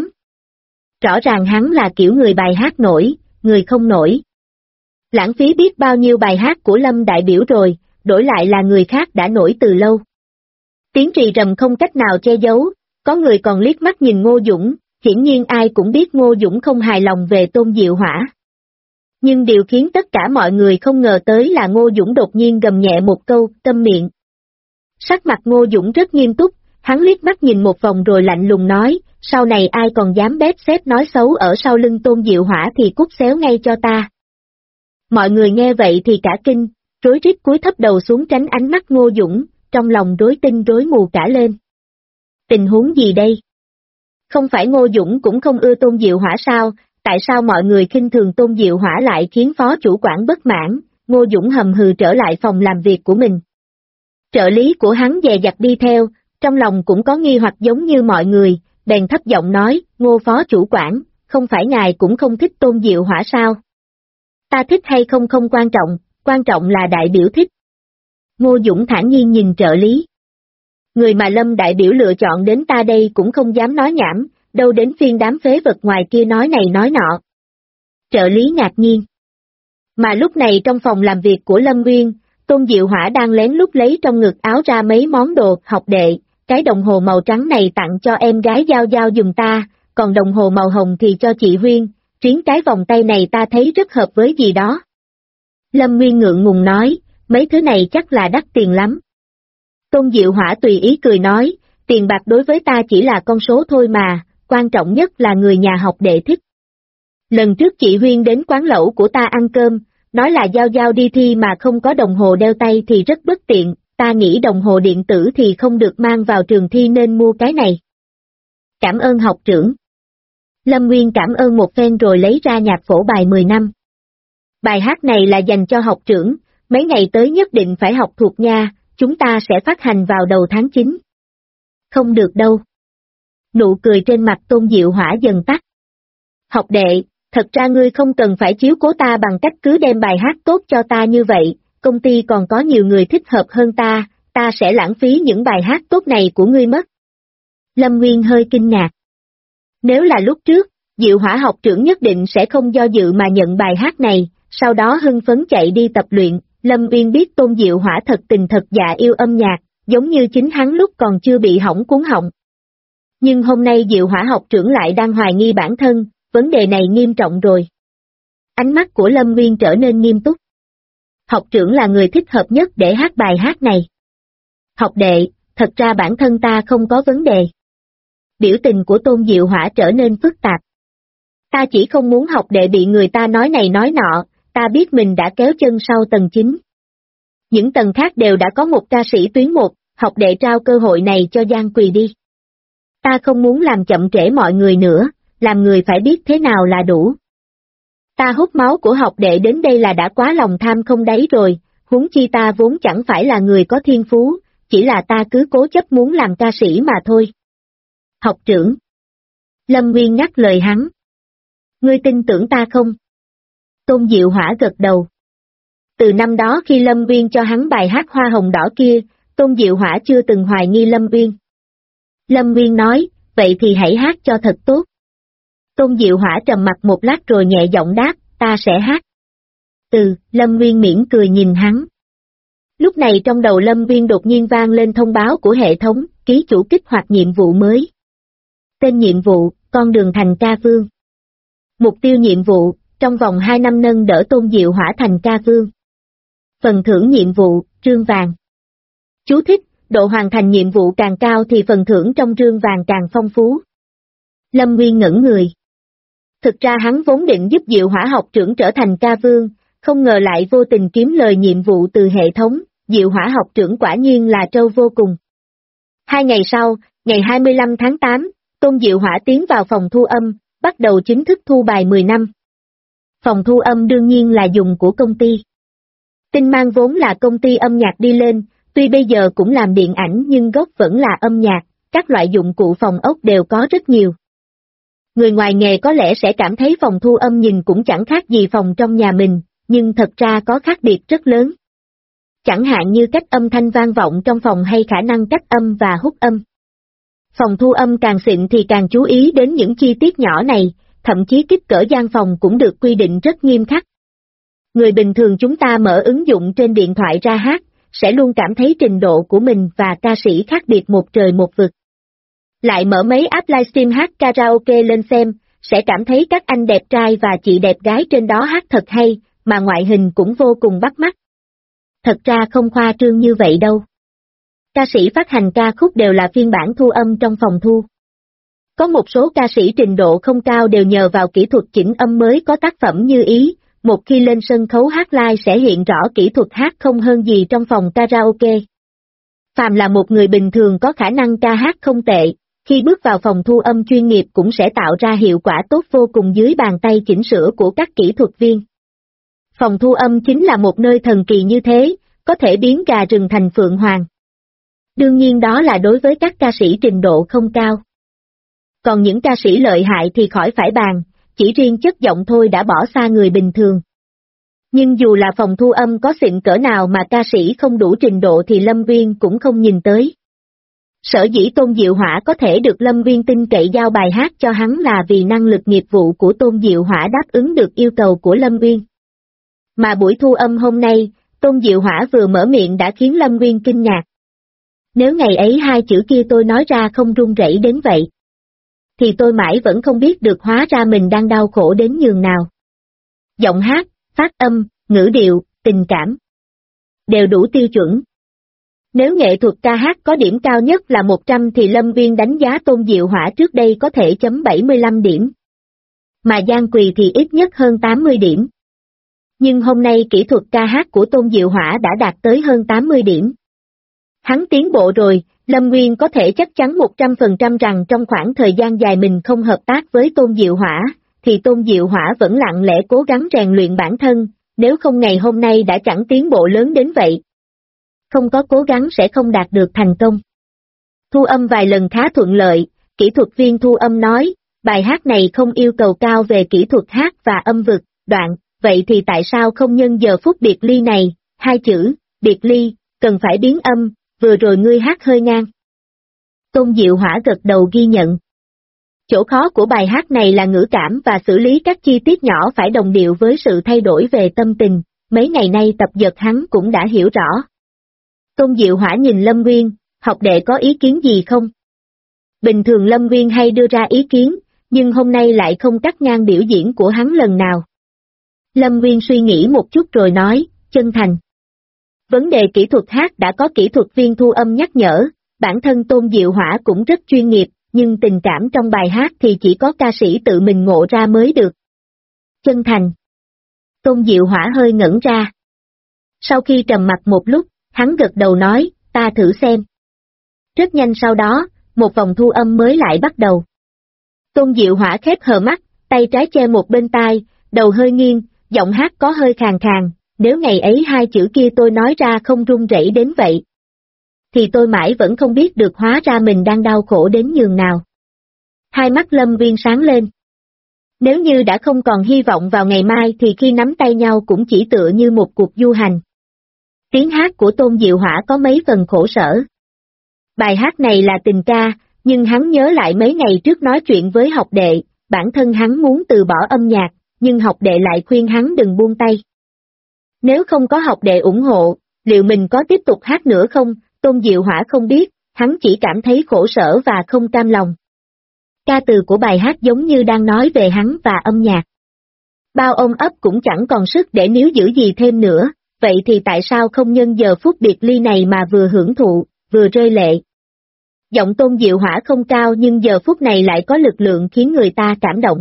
Rõ ràng hắn là kiểu người bài hát nổi, người không nổi. Lãng phí biết bao nhiêu bài hát của Lâm đại biểu rồi, đổi lại là người khác đã nổi từ lâu. Tiếng rì rầm không cách nào che giấu, có người còn liếc mắt nhìn Ngô Dũng, hiển nhiên ai cũng biết Ngô Dũng không hài lòng về Tôn Diệu Hỏa. Nhưng điều khiến tất cả mọi người không ngờ tới là Ngô Dũng đột nhiên gầm nhẹ một câu, câm miệng. Sắc mặt Ngô Dũng rất nghiêm túc, hắn liếc mắt nhìn một vòng rồi lạnh lùng nói, sau này ai còn dám bếp xếp nói xấu ở sau lưng Tôn Diệu Hỏa thì cút xéo ngay cho ta. Mọi người nghe vậy thì cả kinh, rối rít cúi thấp đầu xuống tránh ánh mắt Ngô Dũng, trong lòng rối tinh rối mù cả lên. Tình huống gì đây? Không phải Ngô Dũng cũng không ưa Tôn Diệu Hỏa sao, tại sao mọi người khinh thường Tôn Diệu Hỏa lại khiến phó chủ quản bất mãn, Ngô Dũng hầm hừ trở lại phòng làm việc của mình. Trợ lý của hắn dè dặt đi theo, trong lòng cũng có nghi hoặc giống như mọi người, bèn thấp giọng nói, Ngô phó chủ quản, không phải ngài cũng không thích Tôn Diệu Hỏa sao? Ta thích hay không không quan trọng là đại biểu thích. Ngô Dũng thản nhiên nhìn trợ lý. Người mà Lâm đại biểu lựa chọn đến ta đây cũng không dám nói nhảm, đâu đến phiên đám phế vật ngoài kia nói này nói nọ. Trợ lý ngạc nhiên. Mà lúc này trong phòng làm việc của Lâm Nguyên, Tôn Diệu Hỏa đang lén lút lấy trong ngực áo ra mấy món đồ. Học đệ, cái đồng hồ màu trắng này tặng cho em gái Giao Giao giùm ta, còn đồng hồ màu hồng thì cho chị Huyên, riêng cái vòng tay này ta thấy rất hợp với gì đó. Lâm Nguyên ngượng ngùng nói, mấy thứ này chắc là đắt tiền lắm. Tôn Diệu Hỏa tùy ý cười nói, tiền bạc đối với ta chỉ là con số thôi mà, quan trọng nhất là người nhà học đệ thích. Lần trước chị Huyên đến quán lẩu của ta ăn cơm, nói là Giao Giao đi thi mà không có đồng hồ đeo tay thì rất bất tiện, ta nghĩ đồng hồ điện tử thì không được mang vào trường thi nên mua cái này. Cảm ơn học trưởng. Lâm Nguyên cảm ơn một phen rồi lấy ra nhạc phổ bài 10 năm. Bài hát này là dành cho học trưởng, mấy ngày tới nhất định phải học thuộc nha, chúng ta sẽ phát hành vào đầu tháng 9. Không được đâu. Nụ cười trên mặt Tôn Diệu Hỏa dần tắt. Học đệ, thật ra ngươi không cần phải chiếu cố ta bằng cách cứ đem bài hát tốt cho ta như vậy, công ty còn có nhiều người thích hợp hơn ta sẽ lãng phí những bài hát tốt này của ngươi mất. Lâm Nguyên hơi kinh ngạc. Nếu là lúc trước, Diệu Hỏa học trưởng nhất định sẽ không do dự mà nhận bài hát này, sau đó hưng phấn chạy đi tập luyện. Lâm Nguyên biết Tôn Diệu Hỏa thật tình thật dạ yêu âm nhạc, giống như chính hắn lúc còn chưa bị hỏng cuốn họng. Nhưng hôm nay Diệu Hỏa học trưởng lại đang hoài nghi bản thân, vấn đề này nghiêm trọng rồi. Ánh mắt của Lâm Nguyên trở nên nghiêm túc. Học trưởng là người thích hợp nhất để hát bài hát này. Học đệ, thật ra bản thân ta không có vấn đề. Biểu tình của Tôn Diệu Hỏa trở nên phức tạp. Ta chỉ không muốn học đệ bị người ta nói này nói nọ, ta biết mình đã kéo chân sau tầng 9. Những tầng khác đều đã có một ca sĩ tuyến 1, học đệ trao cơ hội này cho Giang Quỳ đi. Ta không muốn làm chậm trễ mọi người nữa, làm người phải biết thế nào là đủ. Ta hút máu của học đệ đến đây là đã quá lòng tham không đáy rồi, huống chi ta vốn chẳng phải là người có thiên phú, chỉ là ta cứ cố chấp muốn làm ca sĩ mà thôi. Học trưởng. Lâm Nguyên nhắc lời hắn. Ngươi tin tưởng ta không? Tôn Diệu Hỏa gật đầu. Từ năm đó khi Lâm Nguyên cho hắn bài hát Hoa Hồng Đỏ kia, Tôn Diệu Hỏa chưa từng hoài nghi Lâm Nguyên. Lâm Nguyên nói, vậy thì hãy hát cho thật tốt. Tôn Diệu Hỏa trầm mặt một lát rồi nhẹ giọng đáp, ta sẽ hát. Lâm Nguyên mỉm cười nhìn hắn. Lúc này trong đầu Lâm Nguyên đột nhiên vang lên thông báo của hệ thống, ký chủ kích hoạt nhiệm vụ mới. Tên nhiệm vụ, con đường thành ca vương. Mục tiêu nhiệm vụ, trong vòng 2 năm nâng đỡ Tôn Diệu Hỏa thành ca vương. Phần thưởng nhiệm vụ, rương vàng. Chú thích, độ hoàn thành nhiệm vụ càng cao thì phần thưởng trong rương vàng càng phong phú. Lâm Nguyên ngẩn người. Thực ra hắn vốn định giúp Diệu Hỏa học trưởng trở thành ca vương, không ngờ lại vô tình kiếm lời nhiệm vụ từ hệ thống, Diệu Hỏa học trưởng quả nhiên là trâu vô cùng. 2 ngày sau, ngày 25 tháng 8, Tôn Diệu Hỏa tiến vào phòng thu âm, bắt đầu chính thức thu bài 10 năm. Phòng thu âm đương nhiên là dùng của công ty. Tinh Mang vốn là công ty âm nhạc đi lên, tuy bây giờ cũng làm điện ảnh nhưng gốc vẫn là âm nhạc, các loại dụng cụ phòng ốc đều có rất nhiều. Người ngoài nghề có lẽ sẽ cảm thấy phòng thu âm nhìn cũng chẳng khác gì phòng trong nhà mình, nhưng thật ra có khác biệt rất lớn. Chẳng hạn như cách âm thanh vang vọng trong phòng hay khả năng cách âm và hút âm. Phòng thu âm càng xịn thì càng chú ý đến những chi tiết nhỏ này, thậm chí kích cỡ gian phòng cũng được quy định rất nghiêm khắc. Người bình thường chúng ta mở ứng dụng trên điện thoại ra hát, sẽ luôn cảm thấy trình độ của mình và ca sĩ khác biệt một trời một vực. Lại mở mấy app livestream hát karaoke lên xem, sẽ cảm thấy các anh đẹp trai và chị đẹp gái trên đó hát thật hay, mà ngoại hình cũng vô cùng bắt mắt. Thật ra không khoa trương như vậy đâu. Ca sĩ phát hành ca khúc đều là phiên bản thu âm trong phòng thu. Có một số ca sĩ trình độ không cao đều nhờ vào kỹ thuật chỉnh âm mới có tác phẩm như ý, một khi lên sân khấu hát live sẽ hiện rõ kỹ thuật hát không hơn gì trong phòng karaoke. Phàm là một người bình thường có khả năng ca hát không tệ, khi bước vào phòng thu âm chuyên nghiệp cũng sẽ tạo ra hiệu quả tốt vô cùng dưới bàn tay chỉnh sửa của các kỹ thuật viên. Phòng thu âm chính là một nơi thần kỳ như thế, có thể biến gà rừng thành phượng hoàng. Đương nhiên đó là đối với các ca sĩ trình độ không cao. Còn những ca sĩ lợi hại thì khỏi phải bàn, chỉ riêng chất giọng thôi đã bỏ xa người bình thường. Nhưng dù là phòng thu âm có xịn cỡ nào mà ca sĩ không đủ trình độ thì Lâm Viên cũng không nhìn tới. Sở dĩ Tôn Diệu Hỏa có thể được Lâm Viên tin cậy giao bài hát cho hắn là vì năng lực nghiệp vụ của Tôn Diệu Hỏa đáp ứng được yêu cầu của Lâm Viên. Mà buổi thu âm hôm nay, Tôn Diệu Hỏa vừa mở miệng đã khiến Lâm Viên kinh ngạc. Nếu ngày ấy hai chữ kia tôi nói ra không run rẩy đến vậy, thì tôi mãi vẫn không biết được hóa ra mình đang đau khổ đến nhường nào. Giọng hát, phát âm, ngữ điệu, tình cảm đều đủ tiêu chuẩn. Nếu nghệ thuật ca hát có điểm cao nhất là 100 thì Lâm Viên đánh giá Tôn Diệu Hỏa trước đây có thể chấm 75 điểm. Mà Giang Quỳ thì ít nhất hơn 80 điểm. Nhưng hôm nay kỹ thuật ca hát của Tôn Diệu Hỏa đã đạt tới hơn 80 điểm. Hắn tiến bộ rồi, Lâm Nguyên có thể chắc chắn 100% rằng trong khoảng thời gian dài mình không hợp tác với Tôn Diệu Hỏa, thì Tôn Diệu Hỏa vẫn lặng lẽ cố gắng rèn luyện bản thân, nếu không ngày hôm nay đã chẳng tiến bộ lớn đến vậy. Không có cố gắng sẽ không đạt được thành công. Thu âm vài lần khá thuận lợi, kỹ thuật viên thu âm nói, bài hát này không yêu cầu cao về kỹ thuật hát và âm vực, đoạn, vậy thì tại sao không nhân giờ phút biệt ly này, hai chữ, biệt ly, cần phải biến âm, vừa rồi ngươi hát hơi ngang. Tôn Diệu Hỏa gật đầu ghi nhận. Chỗ khó của bài hát này là ngữ cảm và xử lý các chi tiết nhỏ phải đồng điệu với sự thay đổi về tâm tình, mấy ngày nay tập dượt hắn cũng đã hiểu rõ. Tôn Diệu Hỏa nhìn Lâm Nguyên, học đệ có ý kiến gì không? Bình thường Lâm Nguyên hay đưa ra ý kiến, nhưng hôm nay lại không cắt ngang biểu diễn của hắn lần nào. Lâm Nguyên suy nghĩ một chút rồi nói, chân thành. Vấn đề kỹ thuật hát đã có kỹ thuật viên thu âm nhắc nhở, bản thân Tôn Diệu Hỏa cũng rất chuyên nghiệp, nhưng tình cảm trong bài hát thì chỉ có ca sĩ tự mình ngộ ra mới được. Chân thành. Tôn Diệu Hỏa hơi ngẩn ra. Sau khi trầm mặc một lúc, hắn gật đầu nói, ta thử xem. Rất nhanh sau đó, một vòng thu âm mới lại bắt đầu. Tôn Diệu Hỏa khép hờ mắt, tay trái che một bên tai, đầu hơi nghiêng, giọng hát có hơi khàn khàn, nếu ngày ấy hai chữ kia tôi nói ra không run rẩy đến vậy, thì tôi mãi vẫn không biết được hóa ra mình đang đau khổ đến nhường nào. Hai mắt Lâm Viên sáng lên. Nếu như đã không còn hy vọng vào ngày mai thì khi nắm tay nhau cũng chỉ tựa như một cuộc du hành. Tiếng hát của Tôn Diệu Hỏa có mấy phần khổ sở. Bài hát này là tình ca, nhưng hắn nhớ lại mấy ngày trước nói chuyện với học đệ, bản thân hắn muốn từ bỏ âm nhạc, nhưng học đệ lại khuyên hắn đừng buông tay. Nếu không có học đệ ủng hộ, liệu mình có tiếp tục hát nữa không? Tôn Diệu Hỏa không biết, hắn chỉ cảm thấy khổ sở và không cam lòng. Ca từ của bài hát giống như đang nói về hắn và âm nhạc. Bao ôm ấp cũng chẳng còn sức để níu giữ gì thêm nữa, vậy thì tại sao không nhân giờ phút biệt ly này mà vừa hưởng thụ, vừa rơi lệ. Giọng Tôn Diệu Hỏa không cao nhưng giờ phút này lại có lực lượng khiến người ta cảm động.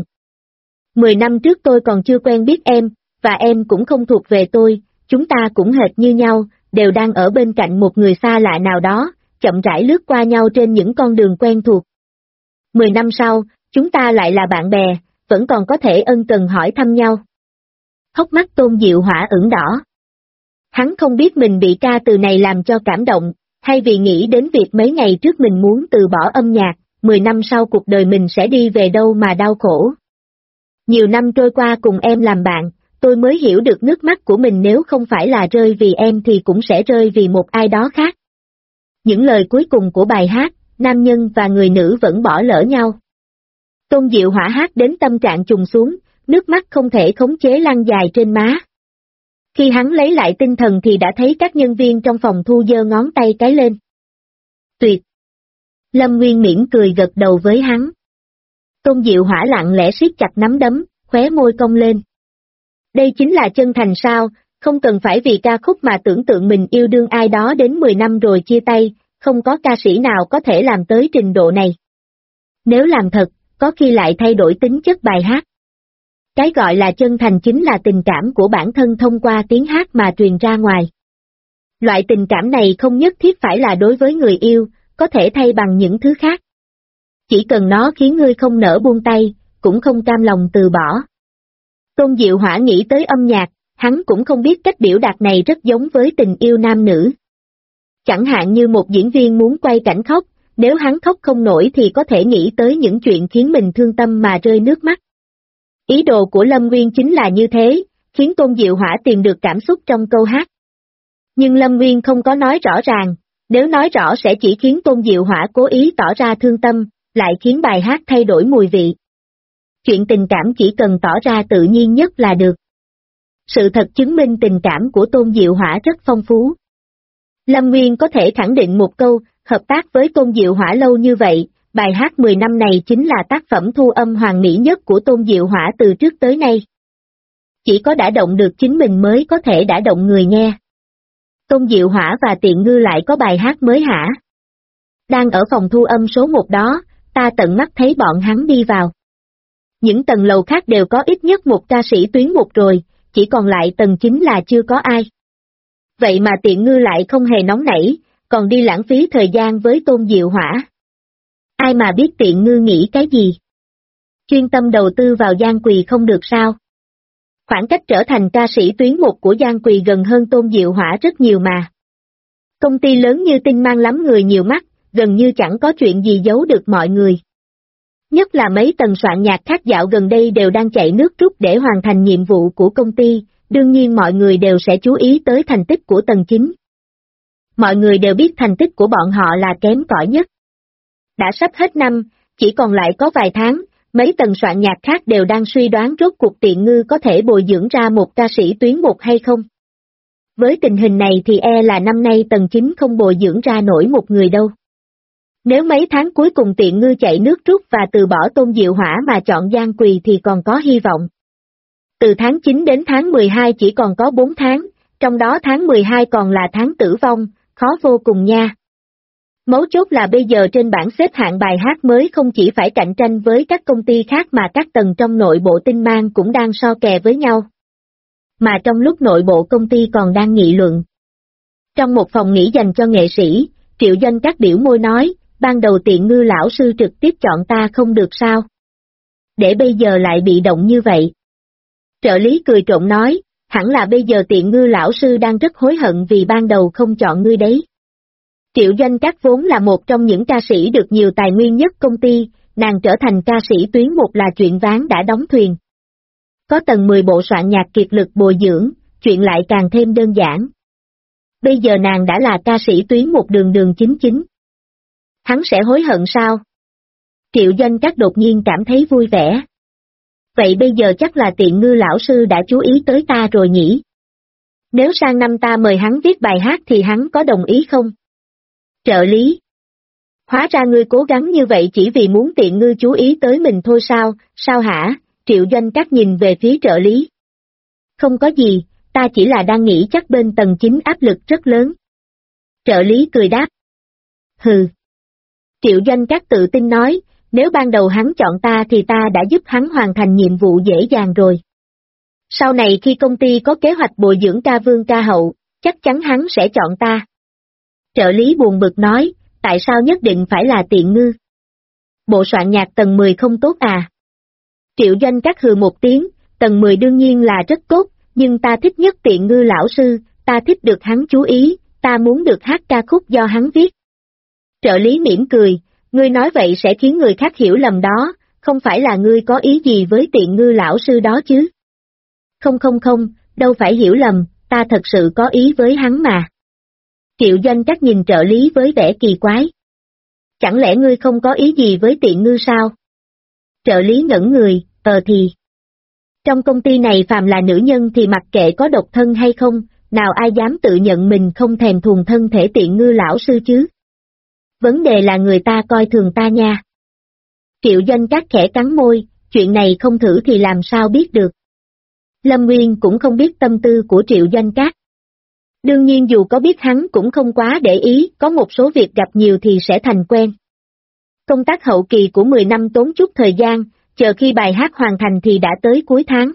10 năm trước tôi còn chưa quen biết em, và em cũng không thuộc về tôi, chúng ta cũng hệt như nhau, đều đang ở bên cạnh một người xa lạ nào đó, chậm rãi lướt qua nhau trên những con đường quen thuộc. 10 năm sau, chúng ta lại là bạn bè, vẫn còn có thể ân cần hỏi thăm nhau. Hốc mắt Tôn Diệu Hỏa ửng đỏ. Hắn không biết mình bị ca từ này làm cho cảm động, hay vì nghĩ đến việc mấy ngày trước mình muốn từ bỏ âm nhạc, 10 năm sau cuộc đời mình sẽ đi về đâu mà đau khổ. Nhiều năm trôi qua cùng em làm bạn, tôi mới hiểu được nước mắt của mình nếu không phải là rơi vì em thì cũng sẽ rơi vì một ai đó khác. Những lời cuối cùng của bài hát, nam nhân và người nữ vẫn bỏ lỡ nhau. Tôn Diệu Hỏa hát đến tâm trạng trùng xuống, nước mắt không thể khống chế lăn dài trên má. Khi hắn lấy lại tinh thần thì đã thấy các nhân viên trong phòng thu giơ ngón tay cái lên. Tuyệt! Lâm Nguyên mỉm cười gật đầu với hắn. Tôn Diệu Hỏa lặng lẽ siết chặt nắm đấm, khóe môi cong lên. Đây chính là chân thành sao, không cần phải vì ca khúc mà tưởng tượng mình yêu đương ai đó đến 10 năm rồi chia tay, không có ca sĩ nào có thể làm tới trình độ này. Nếu làm thật, có khi lại thay đổi tính chất bài hát. Cái gọi là chân thành chính là tình cảm của bản thân thông qua tiếng hát mà truyền ra ngoài. Loại tình cảm này không nhất thiết phải là đối với người yêu, có thể thay bằng những thứ khác. Chỉ cần nó khiến ngươi không nỡ buông tay, cũng không cam lòng từ bỏ. Tôn Diệu Hỏa nghĩ tới âm nhạc, hắn cũng không biết cách biểu đạt này rất giống với tình yêu nam nữ. Chẳng hạn như một diễn viên muốn quay cảnh khóc, nếu hắn khóc không nổi thì có thể nghĩ tới những chuyện khiến mình thương tâm mà rơi nước mắt. Ý đồ của Lâm Nguyên chính là như thế, khiến Tôn Diệu Hỏa tìm được cảm xúc trong câu hát. Nhưng Lâm Nguyên không có nói rõ ràng, nếu nói rõ sẽ chỉ khiến Tôn Diệu Hỏa cố ý tỏ ra thương tâm, lại khiến bài hát thay đổi mùi vị. Chuyện tình cảm chỉ cần tỏ ra tự nhiên nhất là được. Sự thật chứng minh tình cảm của Tôn Diệu Hỏa rất phong phú. Lâm Nguyên có thể khẳng định một câu, hợp tác với Tôn Diệu Hỏa lâu như vậy, bài hát 10 năm này chính là tác phẩm thu âm hoàn mỹ nhất của Tôn Diệu Hỏa từ trước tới nay. Chỉ có đã động được chính mình mới có thể đã động người nghe. Tôn Diệu Hỏa và Tiện Ngư lại có bài hát mới hả? Đang ở phòng thu âm số 1 đó, ta tận mắt thấy bọn hắn đi vào. Những tầng lầu khác đều có ít nhất một ca sĩ tuyến 1 rồi, chỉ còn lại tầng 9 là chưa có ai. Vậy mà Tiện Ngư lại không hề nóng nảy, còn đi lãng phí thời gian với Tôn Diệu Hỏa. Ai mà biết Tiện Ngư nghĩ cái gì? Chuyên tâm đầu tư vào Giang Quỳ không được sao? Khoảng cách trở thành ca sĩ tuyến 1 của Giang Quỳ gần hơn Tôn Diệu Hỏa rất nhiều mà. Công ty lớn như Tinh mang lắm người nhiều mắt, gần như chẳng có chuyện gì giấu được mọi người. Nhất là mấy tầng soạn nhạc khác dạo gần đây đều đang chạy nước rút để hoàn thành nhiệm vụ của công ty, đương nhiên mọi người đều sẽ chú ý tới thành tích của tầng 9. Mọi người đều biết thành tích của bọn họ là kém cỏi nhất. Đã sắp hết năm, chỉ còn lại có vài tháng, mấy tầng soạn nhạc khác đều đang suy đoán rốt cuộc Tiện Ngư có thể bồi dưỡng ra một ca sĩ tuyến 1 hay không. Với tình hình này thì là năm nay tầng 9 không bồi dưỡng ra nổi một người đâu. Nếu mấy tháng cuối cùng Tiện Ngư chạy nước rút và từ bỏ Tôn Diệu Hỏa mà chọn Giang Quỳ thì còn có hy vọng. Từ tháng 9 đến tháng 12 chỉ còn có 4 tháng, trong đó tháng 12 còn là tháng tử vong, khó vô cùng nha. Mấu chốt là bây giờ trên bảng xếp hạng bài hát mới không chỉ phải cạnh tranh với các công ty khác mà các tầng trong nội bộ Tinh mang cũng đang so kè với nhau. Mà trong lúc nội bộ công ty còn đang nghị luận. Trong một phòng nghỉ dành cho nghệ sĩ, Triệu Doanh Các biểu môi nói, ban đầu Tiện Ngư lão sư trực tiếp chọn ta không được sao? Để bây giờ lại bị động như vậy. Trợ lý cười trộm nói, hẳn là bây giờ Tiện Ngư lão sư đang rất hối hận vì ban đầu không chọn ngươi đấy. Triệu Doanh Các vốn là một trong những ca sĩ được nhiều tài nguyên nhất công ty, nàng trở thành ca sĩ tuyến 1 là chuyện ván đã đóng thuyền. Có tầng 10 bộ soạn nhạc kiệt lực bồi dưỡng, chuyện lại càng thêm đơn giản. Bây giờ nàng đã là ca sĩ tuyến 1 đường chính chính. Hắn sẽ hối hận sao? Triệu Doanh Các đột nhiên cảm thấy vui vẻ. Vậy bây giờ chắc là Tiện Ngư lão sư đã chú ý tới ta rồi nhỉ? Nếu sang năm ta mời hắn viết bài hát thì hắn có đồng ý không? Trợ lý. Hóa ra ngươi cố gắng như vậy chỉ vì muốn Tiện Ngư chú ý tới mình thôi sao hả? Triệu Doanh Các nhìn về phía trợ lý. Không có gì, ta chỉ là đang nghĩ chắc bên tầng 9 áp lực rất lớn. Trợ lý cười đáp. Hừ. Triệu Doanh Các tự tin nói, nếu ban đầu hắn chọn ta thì ta đã giúp hắn hoàn thành nhiệm vụ dễ dàng rồi. Sau này khi công ty có kế hoạch bồi dưỡng ca vương ca hậu, chắc chắn hắn sẽ chọn ta. Trợ lý buồn bực nói, tại sao nhất định phải là Tiện Ngư? Bộ soạn nhạc tầng 10 không tốt à? Triệu Doanh Các hừ một tiếng, tầng 10 đương nhiên là rất tốt, nhưng ta thích nhất Tiện Ngư lão sư, ta thích được hắn chú ý, ta muốn được hát ca khúc do hắn viết. Trợ lý mỉm cười, ngươi nói vậy sẽ khiến người khác hiểu lầm đó, không phải là ngươi có ý gì với Tiện Ngư lão sư đó chứ? Không, đâu phải hiểu lầm, ta thật sự có ý với hắn mà. Triệu Doanh Các nhìn trợ lý với vẻ kỳ quái. Chẳng lẽ ngươi không có ý gì với Tiện Ngư sao? Trợ lý ngẩn người, thì. Trong công ty này phàm là nữ nhân thì mặc kệ có độc thân hay không, nào ai dám tự nhận mình không thèm thuồng thân thể Tiện Ngư lão sư chứ? Vấn đề là người ta coi thường ta nha. Triệu Doanh Các khẽ cắn môi, chuyện này không thử thì làm sao biết được. Lâm Nguyên cũng không biết tâm tư của Triệu Doanh Các. Đương nhiên dù có biết hắn cũng không quá để ý, có một số việc gặp nhiều thì sẽ thành quen. Công tác hậu kỳ của 10 năm tốn chút thời gian, chờ khi bài hát hoàn thành thì đã tới cuối tháng.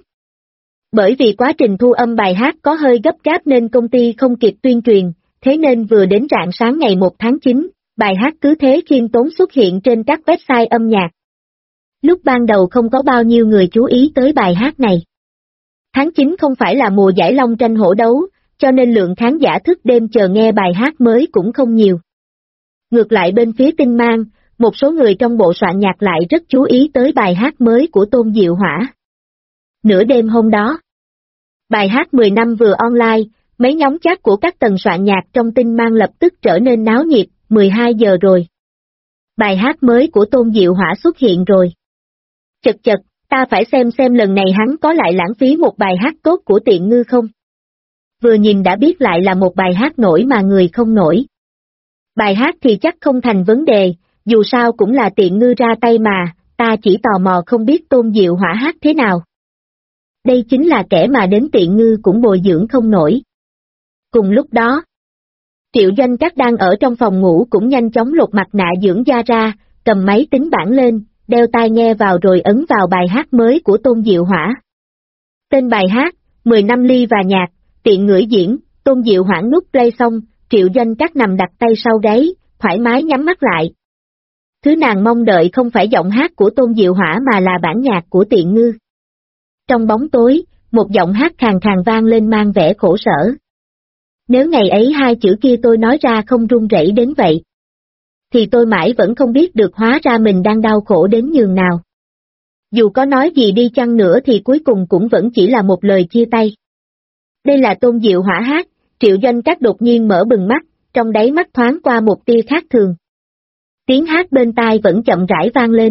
Bởi vì quá trình thu âm bài hát có hơi gấp gáp nên công ty không kịp tuyên truyền, thế nên vừa đến rạng sáng ngày 1 tháng 9, bài hát cứ thế khiêm tốn xuất hiện trên các website âm nhạc. Lúc ban đầu không có bao nhiêu người chú ý tới bài hát này. Tháng 9 không phải là mùa giải long tranh hổ đấu, cho nên lượng khán giả thức đêm chờ nghe bài hát mới cũng không nhiều. Ngược lại bên phía Tinh Mang, một số người trong bộ soạn nhạc lại rất chú ý tới bài hát mới của Tôn Diệu Hỏa. Nửa đêm hôm đó, bài hát 10 năm vừa online, mấy nhóm chat của các tầng soạn nhạc trong Tinh Mang lập tức trở nên náo nhiệt, 12 giờ rồi. Bài hát mới của Tôn Diệu Hỏa xuất hiện rồi. Chật chật, ta phải xem lần này hắn có lại lãng phí một bài hát tốt của Tiện Ngư không? Vừa nhìn đã biết lại là một bài hát nổi mà người không nổi. Bài hát thì chắc không thành vấn đề, dù sao cũng là Tiện Ngư ra tay mà, ta chỉ tò mò không biết Tôn Diệu Hỏa hát thế nào. Đây chính là kẻ mà đến Tiện Ngư cũng bồi dưỡng không nổi. Cùng lúc đó, Triệu Doanh Các đang ở trong phòng ngủ cũng nhanh chóng lột mặt nạ dưỡng da ra, cầm máy tính bảng lên, đeo tai nghe vào rồi ấn vào bài hát mới của Tôn Diệu Hỏa. Tên bài hát, 10 năm ly và nhạc, Tiện Ngửi diễn, Tôn Diệu Hỏa nút play xong, Triệu Doanh Các nằm đặt tay sau gáy, thoải mái nhắm mắt lại. Thứ nàng mong đợi không phải giọng hát của Tôn Diệu Hỏa mà là bản nhạc của Tiện Ngư. Trong bóng tối, một giọng hát khàn khàn vang lên mang vẻ khổ sở. Nếu ngày ấy hai chữ kia tôi nói ra không run rẩy đến vậy, thì tôi mãi vẫn không biết được hóa ra mình đang đau khổ đến nhường nào. Dù có nói gì đi chăng nữa thì cuối cùng cũng vẫn chỉ là một lời chia tay. Đây là Tôn Diệu Hỏa hát, Triệu Doanh Các đột nhiên mở bừng mắt, trong đáy mắt thoáng qua một tia khác thường. Tiếng hát bên tai vẫn chậm rãi vang lên.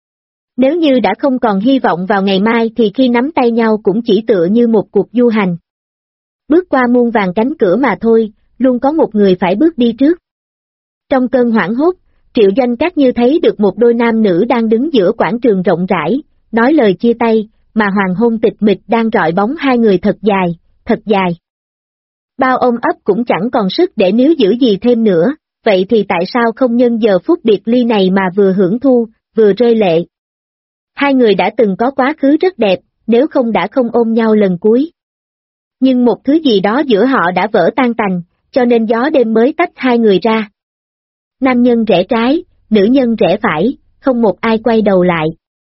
Nếu như đã không còn hy vọng vào ngày mai thì khi nắm tay nhau cũng chỉ tựa như một cuộc du hành. Bước qua muôn vàn cánh cửa mà thôi, luôn có một người phải bước đi trước. Trong cơn hoảng hốt, Triệu Doanh Các như thấy được một đôi nam nữ đang đứng giữa quảng trường rộng rãi, nói lời chia tay, mà hoàng hôn tịch mịch đang rọi bóng hai người thật dài, thật dài. Bao ôm ấp cũng chẳng còn sức để níu giữ gì thêm nữa, vậy thì tại sao không nhân giờ phút biệt ly này mà vừa hưởng thu, vừa rơi lệ. Hai người đã từng có quá khứ rất đẹp, nếu không đã không ôm nhau lần cuối. Nhưng một thứ gì đó giữa họ đã vỡ tan tành, cho nên gió đêm mới tách hai người ra. Nam nhân rẽ trái, nữ nhân rẽ phải, không một ai quay đầu lại.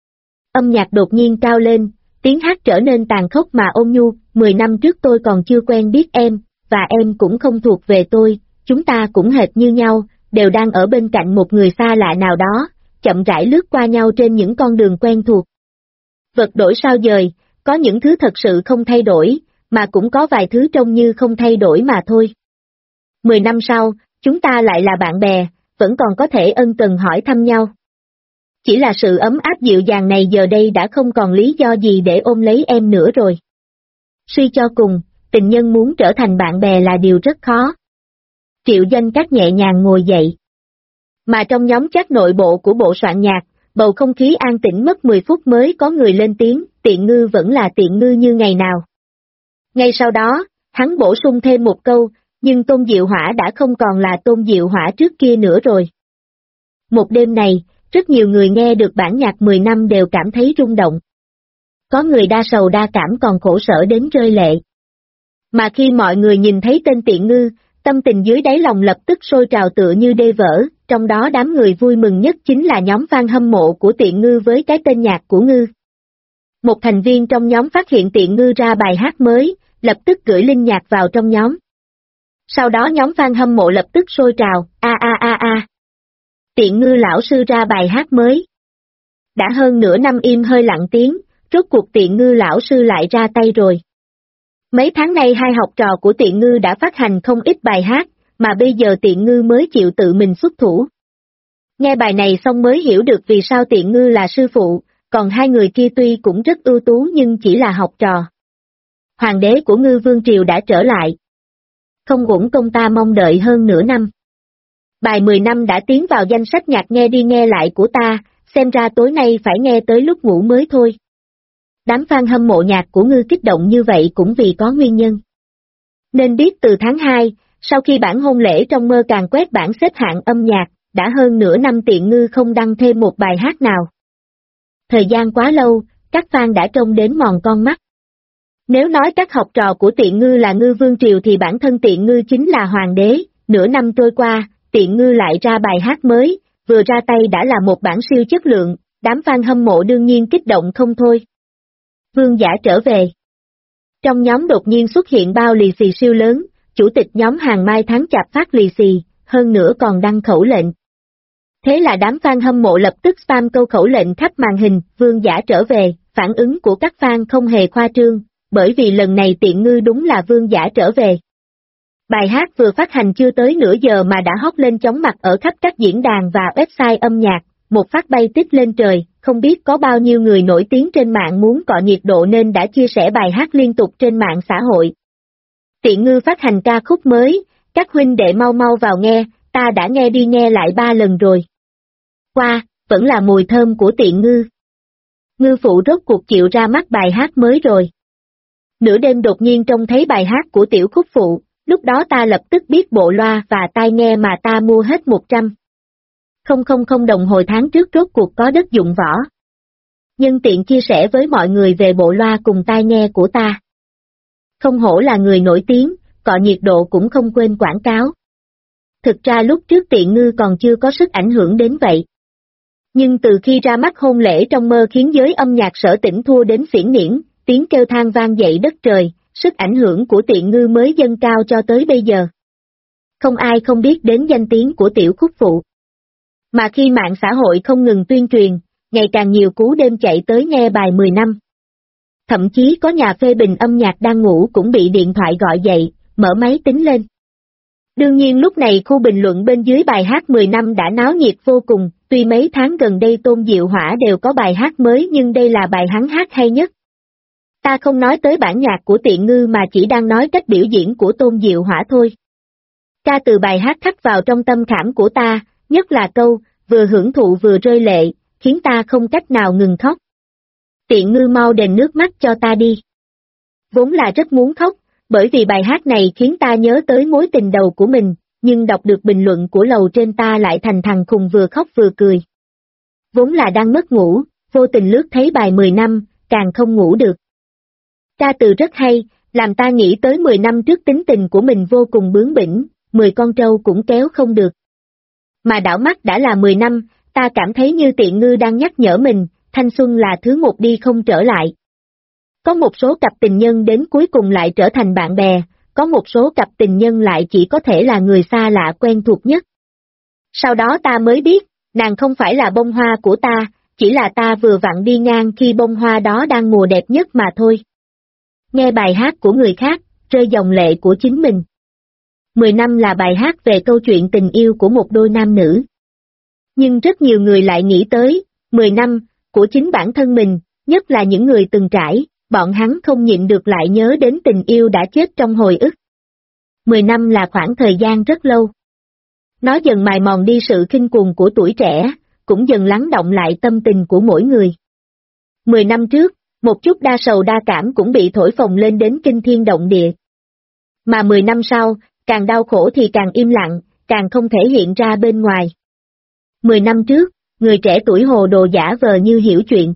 Âm nhạc đột nhiên cao lên, tiếng hát trở nên tàn khốc mà ôn nhu, 10 năm trước tôi còn chưa quen biết em, và em cũng không thuộc về tôi, chúng ta cũng hệt như nhau, đều đang ở bên cạnh một người xa lạ nào đó, chậm rãi lướt qua nhau trên những con đường quen thuộc. Vật đổi sao dời, có những thứ thật sự không thay đổi, mà cũng có vài thứ trông như không thay đổi mà thôi. 10 năm sau, chúng ta lại là bạn bè, vẫn còn có thể ân cần hỏi thăm nhau. Chỉ là sự ấm áp dịu dàng này giờ đây đã không còn lý do gì để ôm lấy em nữa rồi. Suy cho cùng, tình nhân muốn trở thành bạn bè là điều rất khó. Triệu Doanh Các nhẹ nhàng ngồi dậy. Mà trong nhóm chat nội bộ của bộ soạn nhạc, bầu không khí an tĩnh mất 10 phút mới có người lên tiếng, Tiện Ngư vẫn là Tiện Ngư như ngày nào. Ngay sau đó, hắn bổ sung thêm một câu, nhưng Tôn Diệu Hỏa đã không còn là Tôn Diệu Hỏa trước kia nữa rồi. Một đêm này, rất nhiều người nghe được bản nhạc 10 năm đều cảm thấy rung động. Có người đa sầu đa cảm còn khổ sở đến rơi lệ. Mà khi mọi người nhìn thấy tên Tiện Ngư, tâm tình dưới đáy lòng lập tức sôi trào tựa như đê vỡ, trong đó đám người vui mừng nhất chính là nhóm fan hâm mộ của Tiện Ngư với cái tên nhạc của Ngư. Một thành viên trong nhóm phát hiện Tiện Ngư ra bài hát mới, lập tức gửi link nhạc vào trong nhóm. Sau đó nhóm fan hâm mộ lập tức sôi trào, Tiện Ngư lão sư ra bài hát mới. Đã hơn nửa năm im hơi lặng tiếng, rốt cuộc Tiện Ngư lão sư lại ra tay rồi. Mấy tháng nay hai học trò của Tiện Ngư đã phát hành không ít bài hát, mà bây giờ Tiện Ngư mới chịu tự mình xuất thủ. Nghe bài này xong mới hiểu được vì sao Tiện Ngư là sư phụ, còn hai người kia tuy cũng rất ưu tú nhưng chỉ là học trò. Hoàng đế của Ngư Vương Triều đã trở lại. Không uổng công ta mong đợi hơn nửa năm. Bài 10 năm đã tiến vào danh sách nhạc nghe đi nghe lại của ta, xem ra tối nay phải nghe tới lúc ngủ mới thôi. Đám fan hâm mộ nhạc của Ngư kích động như vậy cũng vì có nguyên nhân. Nên biết từ tháng 2, sau khi bản hôn lễ trong mơ càng quét bảng xếp hạng âm nhạc, đã hơn nửa năm Tiện Ngư không đăng thêm một bài hát nào. Thời gian quá lâu, các fan đã trông đến mòn con mắt. Nếu nói các học trò của Tiện Ngư là Ngư Vương Triều thì bản thân Tiện Ngư chính là hoàng đế, nửa năm trôi qua, Tiện Ngư lại ra bài hát mới, vừa ra tay đã là một bản siêu chất lượng, đám fan hâm mộ đương nhiên kích động không thôi. Vương giả trở về. Trong nhóm đột nhiên xuất hiện bao lì xì siêu lớn, chủ tịch nhóm hàng Mai tháng Chạp phát lì xì, hơn nữa còn đăng khẩu lệnh. Thế là đám fan hâm mộ lập tức spam câu khẩu lệnh khắp màn hình, vương giả trở về, phản ứng của các fan không hề khoa trương, bởi vì lần này Tiện Ngư đúng là vương giả trở về. Bài hát vừa phát hành chưa tới nửa giờ mà đã hot lên chóng mặt ở khắp các diễn đàn và website âm nhạc, một phát bay tít lên trời, không biết có bao nhiêu người nổi tiếng trên mạng muốn cọ nhiệt độ nên đã chia sẻ bài hát liên tục trên mạng xã hội. Tiện Ngư phát hành ca khúc mới, các huynh đệ mau mau vào nghe, ta đã nghe đi nghe lại 3 lần rồi. Wow, vẫn là mùi thơm của Tiện Ngư. Ngư phụ rốt cuộc chịu ra mắt bài hát mới rồi. Nửa đêm đột nhiên trông thấy bài hát của Tiểu Khúc Phụ, lúc đó ta lập tức biết bộ loa và tai nghe mà ta mua hết 100,000 đồng hồi tháng trước rốt cuộc có đất dụng võ. Nhân tiện chia sẻ với mọi người về bộ loa cùng tai nghe của ta. Không hổ là người nổi tiếng, cọ nhiệt độ cũng không quên quảng cáo. Thực ra lúc trước Tiện Ngư còn chưa có sức ảnh hưởng đến vậy. Nhưng từ khi ra mắt Hôn Lễ Trong Mơ khiến giới âm nhạc Sở Tỉnh thua đến phiến niễn, tiếng kêu than vang dậy đất trời, sức ảnh hưởng của Tiện Ngư mới dâng cao cho tới bây giờ. Không ai không biết đến danh tiếng của Tiểu Khúc Phụ. Mà khi mạng xã hội không ngừng tuyên truyền, ngày càng nhiều cú đêm chạy tới nghe bài 10 năm. Thậm chí có nhà phê bình âm nhạc đang ngủ cũng bị điện thoại gọi dậy, mở máy tính lên. Đương nhiên lúc này khu bình luận bên dưới bài hát 10 năm đã náo nhiệt vô cùng, tuy mấy tháng gần đây Tôn Diệu Hỏa đều có bài hát mới nhưng đây là bài hắn hát hay nhất. Ta không nói tới bản nhạc của Tiện Ngư mà chỉ đang nói cách biểu diễn của Tôn Diệu Hỏa thôi. Ca từ bài hát khắc vào trong tâm khảm của ta, nhất là câu, vừa hưởng thụ vừa rơi lệ, khiến ta không cách nào ngừng khóc. Tiện Ngư mau đền nước mắt cho ta đi. Vốn là rất muốn khóc, bởi vì bài hát này khiến ta nhớ tới mối tình đầu của mình, nhưng đọc được bình luận của lầu trên ta lại thành thằng khùng vừa khóc vừa cười. Vốn là đang mất ngủ, vô tình lướt thấy bài 10 năm, càng không ngủ được. Ca từ rất hay, làm ta nghĩ tới 10 năm trước tính tình của mình vô cùng bướng bỉnh, 10 con trâu cũng kéo không được. Mà đảo mắt đã là 10 năm, ta cảm thấy như Tiện Ngư đang nhắc nhở mình, thanh xuân là thứ một đi không trở lại. Có một số cặp tình nhân đến cuối cùng lại trở thành bạn bè, có một số cặp tình nhân lại chỉ có thể là người xa lạ quen thuộc nhất. Sau đó ta mới biết, nàng không phải là bông hoa của ta, chỉ là ta vừa vặn đi ngang khi bông hoa đó đang mùa đẹp nhất mà thôi. Nghe bài hát của người khác, rơi dòng lệ của chính mình. 10 năm là bài hát về câu chuyện tình yêu của một đôi nam nữ. Nhưng rất nhiều người lại nghĩ tới, 10 năm, của chính bản thân mình, nhất là những người từng trải, bọn hắn không nhịn được lại nhớ đến tình yêu đã chết trong hồi ức. 10 năm là khoảng thời gian rất lâu. Nó dần mài mòn đi sự khinh cuồng của tuổi trẻ, cũng dần lắng động lại tâm tình của mỗi người. 10 năm trước, một chút đa sầu đa cảm cũng bị thổi phồng lên đến kinh thiên động địa. Mà 10 năm sau, càng đau khổ thì càng im lặng, càng không thể hiện ra bên ngoài. 10 năm trước, người trẻ tuổi hồ đồ giả vờ như hiểu chuyện.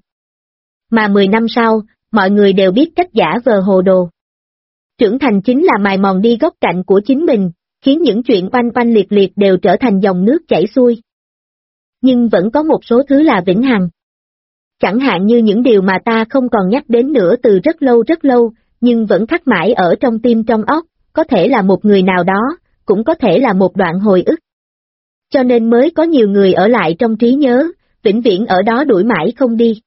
Mà 10 năm sau, mọi người đều biết cách giả vờ hồ đồ. Trưởng thành chính là mài mòn đi góc cạnh của chính mình, khiến những chuyện oanh oanh liệt liệt đều trở thành dòng nước chảy xuôi. Nhưng vẫn có một số thứ là vĩnh hằng. Chẳng hạn như những điều mà ta không còn nhắc đến nữa từ rất lâu, nhưng vẫn khắc mãi ở trong tim trong óc, có thể là một người nào đó, cũng có thể là một đoạn hồi ức. Cho nên mới có nhiều người ở lại trong trí nhớ, vĩnh viễn ở đó đuổi mãi không đi.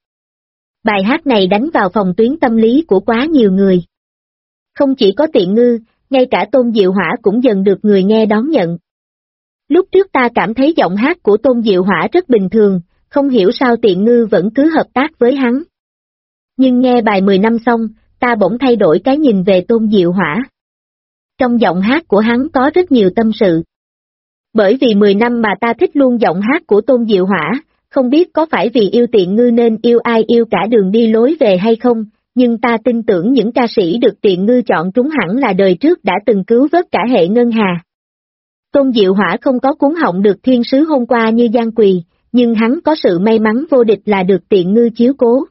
Bài hát này đánh vào phòng tuyến tâm lý của quá nhiều người. Không chỉ có Tiện Ngư, ngay cả Tôn Diệu Hỏa cũng dần được người nghe đón nhận. Lúc trước ta cảm thấy giọng hát của Tôn Diệu Hỏa rất bình thường, không hiểu sao Tiện Ngư vẫn cứ hợp tác với hắn. Nhưng nghe bài 10 năm xong, ta bỗng thay đổi cái nhìn về Tôn Diệu Hỏa. Trong giọng hát của hắn có rất nhiều tâm sự. Bởi vì 10 năm mà ta thích luôn giọng hát của Tôn Diệu Hỏa, không biết có phải vì yêu Tiện Ngư nên yêu ai yêu cả đường đi lối về hay không, nhưng ta tin tưởng những ca sĩ được Tiện Ngư chọn trúng hẳn là đời trước đã từng cứu vớt cả hệ ngân hà. Tôn Diệu Hỏa không có cuốn họng được thiên sứ hôm qua như Giang Quỳ, nhưng hắn có sự may mắn vô địch là được Tiện Ngư chiếu cố.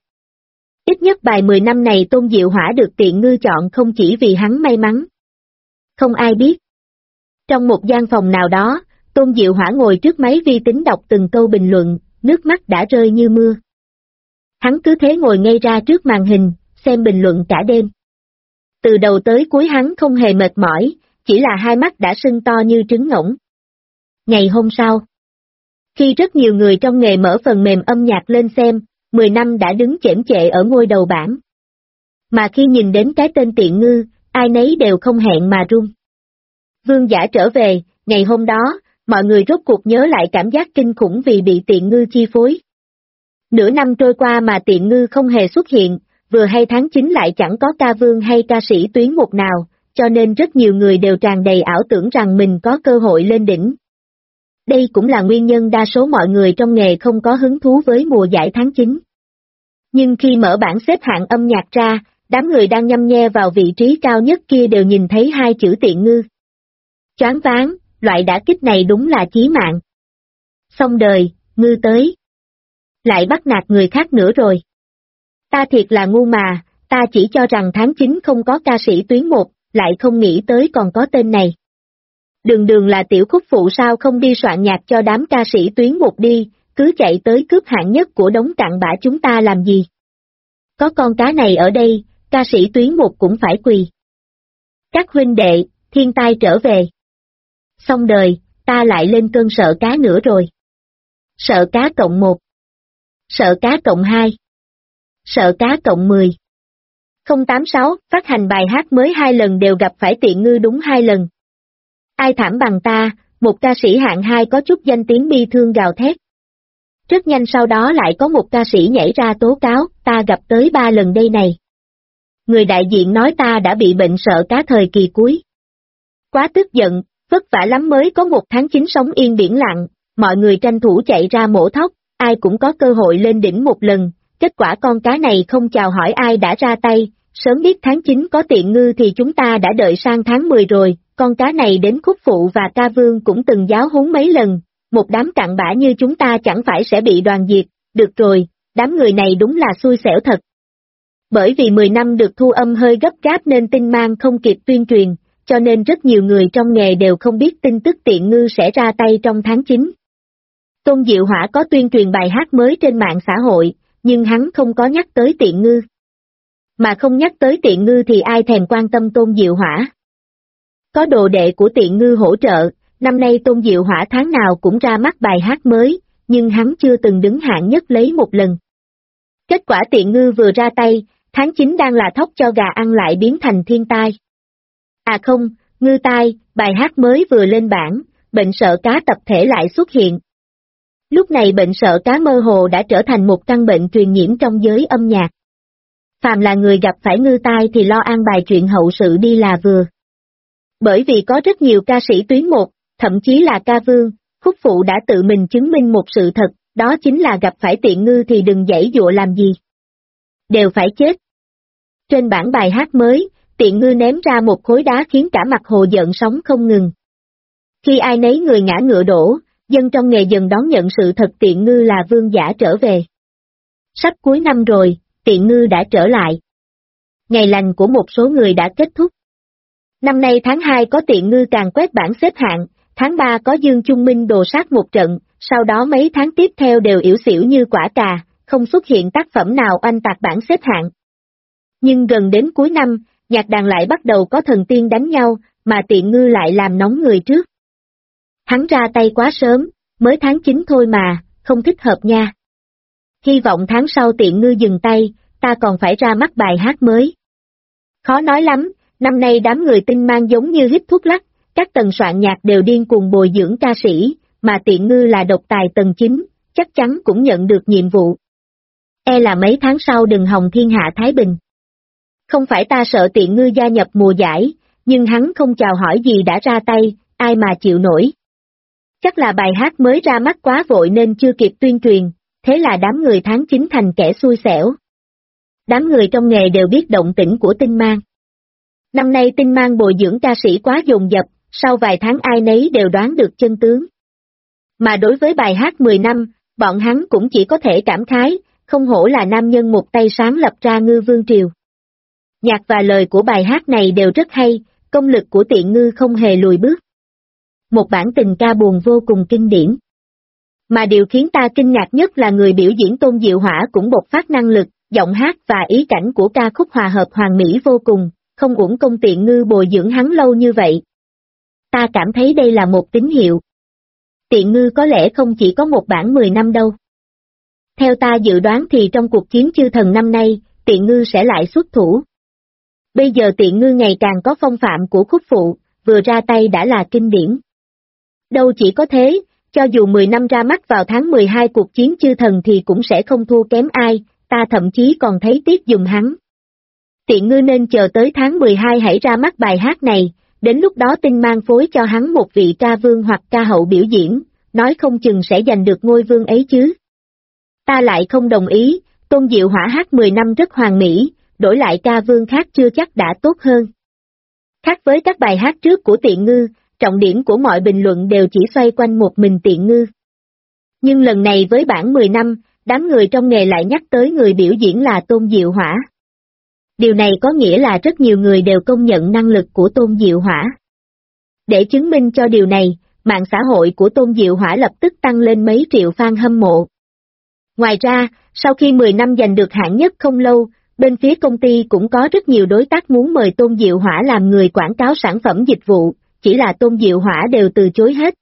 Ít nhất bài 10 năm này Tôn Diệu Hỏa được Tiện Ngư chọn không chỉ vì hắn may mắn. Không ai biết. Trong một gian phòng nào đó, Tôn Diệu Hỏa ngồi trước máy vi tính đọc từng câu bình luận, nước mắt đã rơi như mưa. Hắn cứ thế ngồi ngay ra trước màn hình, xem bình luận cả đêm. Từ đầu tới cuối hắn không hề mệt mỏi, chỉ là hai mắt đã sưng to như trứng ngỗng. Ngày hôm sau, khi rất nhiều người trong nghề mở phần mềm âm nhạc lên xem, 10 năm đã đứng chễm chệ ở ngôi đầu bảng. Mà khi nhìn đến cái tên Tiện Ngư, ai nấy đều không hẹn mà run. Vương Giả trở về, ngày hôm đó, mọi người rốt cuộc nhớ lại cảm giác kinh khủng vì bị Tiện Ngư chi phối. Nửa năm trôi qua mà Tiện Ngư không hề xuất hiện, vừa hay tháng 9 lại chẳng có ca vương hay ca sĩ tuyến một nào, cho nên rất nhiều người đều tràn đầy ảo tưởng rằng mình có cơ hội lên đỉnh. Đây cũng là nguyên nhân đa số mọi người trong nghề không có hứng thú với mùa giải tháng 9. Nhưng khi mở bảng xếp hạng âm nhạc ra, đám người đang nhăm nhe vào vị trí cao nhất kia đều nhìn thấy hai chữ Tiện Ngư. Choáng váng, loại đả kích này đúng là chí mạng. Xong đời, Ngư tới. Lại bắt nạt người khác nữa rồi. Ta thiệt là ngu mà, ta chỉ cho rằng tháng 9 không có ca sĩ tuyến một, lại không nghĩ tới còn có tên này. Đường là tiểu khúc phụ sao không đi soạn nhạc cho đám ca sĩ tuyến một đi, cứ chạy tới cướp hạng nhất của đống cặn bã chúng ta làm gì. Có con cá này ở đây, ca sĩ tuyến một cũng phải quỳ. Các huynh đệ, thiên tai trở về. Xong đời, ta lại lên cơn sợ cá nữa rồi. Sợ cá cộng 1. Sợ cá cộng 2. Sợ cá cộng 10. 086, phát hành bài hát mới 2 lần đều gặp phải Tiện Ngư đúng 2 lần. Ai thảm bằng ta, một ca sĩ hạng 2 có chút danh tiếng bi thương gào thét. Rất nhanh sau đó lại có một ca sĩ nhảy ra tố cáo, ta gặp tới 3 lần đây này. Người đại diện nói ta đã bị bệnh sợ cá thời kỳ cuối. Quá tức giận, vất vả lắm mới có một tháng 9 sống yên biển lặng, mọi người tranh thủ chạy ra mổ thóc, ai cũng có cơ hội lên đỉnh một lần, kết quả con cá này không chào hỏi ai đã ra tay, sớm biết tháng 9 có Tiện Ngư thì chúng ta đã đợi sang tháng 10 rồi, con cá này đến khúc phụ và ca vương cũng từng giáo huấn mấy lần, một đám cặn bã như chúng ta chẳng phải sẽ bị đoàn diệt, được rồi, đám người này đúng là xui xẻo thật. Bởi vì 10 năm được thu âm hơi gấp gáp nên tin mang không kịp tuyên truyền, cho nên rất nhiều người trong nghề đều không biết tin tức Tiện Ngư sẽ ra tay trong tháng 9. Tôn Diệu Hỏa có tuyên truyền bài hát mới trên mạng xã hội, nhưng hắn không có nhắc tới Tiện Ngư. Mà không nhắc tới Tiện Ngư thì ai thèm quan tâm Tôn Diệu Hỏa. Có đồ đệ của Tiện Ngư hỗ trợ, năm nay Tôn Diệu Hỏa tháng nào cũng ra mắt bài hát mới, nhưng hắn chưa từng đứng hạng nhất lấy một lần. Kết quả Tiện Ngư vừa ra tay, tháng 9 đang là thóc cho gà ăn lại biến thành thiên tai. À không, ngư tai, bài hát mới vừa lên bảng, bệnh sợ cá tập thể lại xuất hiện. Lúc này bệnh sợ cá mơ hồ đã trở thành một căn bệnh truyền nhiễm trong giới âm nhạc. Phàm là người gặp phải ngư tai thì lo an bài chuyện hậu sự đi là vừa. Bởi vì có rất nhiều ca sĩ tuyến một, thậm chí là ca vương, khúc phụ đã tự mình chứng minh một sự thật, đó chính là gặp phải Tiện Ngư thì đừng giãy giụa làm gì. Đều phải chết. Trên bảng bài hát mới, Tiện Ngư ném ra một khối đá khiến cả mặt hồ giận sóng không ngừng. Khi ai nấy người ngã ngựa đổ, dân trong nghề dần đón nhận sự thật Tiện Ngư là vương giả trở về. Sắp cuối năm rồi, Tiện Ngư đã trở lại. Ngày lành của một số người đã kết thúc. Năm nay tháng 2 có Tiện Ngư càng quét bảng xếp hạng, tháng 3 có Dương Trung Minh đồ sát một trận, sau đó mấy tháng tiếp theo đều yểu xỉu như quả cà, không xuất hiện tác phẩm nào oanh tạc bảng xếp hạng. Nhưng gần đến cuối năm, nhạc đàn lại bắt đầu có thần tiên đánh nhau, mà Tiện Ngư lại làm nóng người trước. Hắn ra tay quá sớm, mới tháng 9 thôi mà, không thích hợp nha. Hy vọng tháng sau Tiện Ngư dừng tay, ta còn phải ra mắt bài hát mới. Khó nói lắm, năm nay đám người tinh mang giống như hít thuốc lắc, các tầng soạn nhạc đều điên cuồng bồi dưỡng ca sĩ, mà Tiện Ngư là độc tài tầng 9, chắc chắn cũng nhận được nhiệm vụ. E là mấy tháng sau đừng hòng thiên hạ Thái Bình. Không phải ta sợ Tiện Ngư gia nhập mùa giải, nhưng hắn không chào hỏi gì đã ra tay, ai mà chịu nổi. Chắc là bài hát mới ra mắt quá vội nên chưa kịp tuyên truyền, thế là đám người tháng 9 thành kẻ xui xẻo. Đám người trong nghề đều biết động tĩnh của Tinh Mang. Năm nay Tinh Mang bồi dưỡng ca sĩ quá dồn dập, sau vài tháng ai nấy đều đoán được chân tướng. Mà đối với bài hát 10 năm, bọn hắn cũng chỉ có thể cảm khái, không hổ là nam nhân một tay sáng lập ra Ngư Vương Triều. Nhạc và lời của bài hát này đều rất hay, công lực của Tiện Ngư không hề lùi bước. Một bản tình ca buồn vô cùng kinh điển. Mà điều khiến ta kinh ngạc nhất là người biểu diễn Tôn Diệu Hỏa cũng bộc phát năng lực, giọng hát và ý cảnh của ca khúc hòa hợp hoàn mỹ vô cùng, không uổng công Tiện Ngư bồi dưỡng hắn lâu như vậy. Ta cảm thấy đây là một tín hiệu. Tiện Ngư có lẽ không chỉ có một bản 10 năm đâu. Theo ta dự đoán thì trong cuộc chiến chư thần năm nay, Tiện Ngư sẽ lại xuất thủ. Bây giờ Tiện Ngư ngày càng có phong phạm của khúc phụ, vừa ra tay đã là kinh điển. Đâu chỉ có thế, cho dù 10 năm ra mắt vào tháng 12 cuộc chiến chư thần thì cũng sẽ không thua kém ai, ta thậm chí còn thấy tiếc dùng hắn. Tiện Ngư nên chờ tới tháng 12 hãy ra mắt bài hát này, đến lúc đó Tinh mang phối cho hắn một vị ca vương hoặc ca hậu biểu diễn, nói không chừng sẽ giành được ngôi vương ấy chứ. Ta lại không đồng ý, Tôn Diệu Hỏa hát 10 năm rất hoàn mỹ, đổi lại ca vương khác chưa chắc đã tốt hơn. Khác với các bài hát trước của Tiện Ngư, trọng điểm của mọi bình luận đều chỉ xoay quanh một mình Tiện Ngư. Nhưng lần này với bản 10 năm, đám người trong nghề lại nhắc tới người biểu diễn là Tôn Diệu Hỏa. Điều này có nghĩa là rất nhiều người đều công nhận năng lực của Tôn Diệu Hỏa. Để chứng minh cho điều này, mạng xã hội của Tôn Diệu Hỏa lập tức tăng lên mấy triệu fan hâm mộ. Ngoài ra, sau khi 10 năm giành được hạng nhất không lâu, bên phía công ty cũng có rất nhiều đối tác muốn mời Tôn Diệu Hỏa làm người quảng cáo sản phẩm dịch vụ, chỉ là Tôn Diệu Hỏa đều từ chối hết.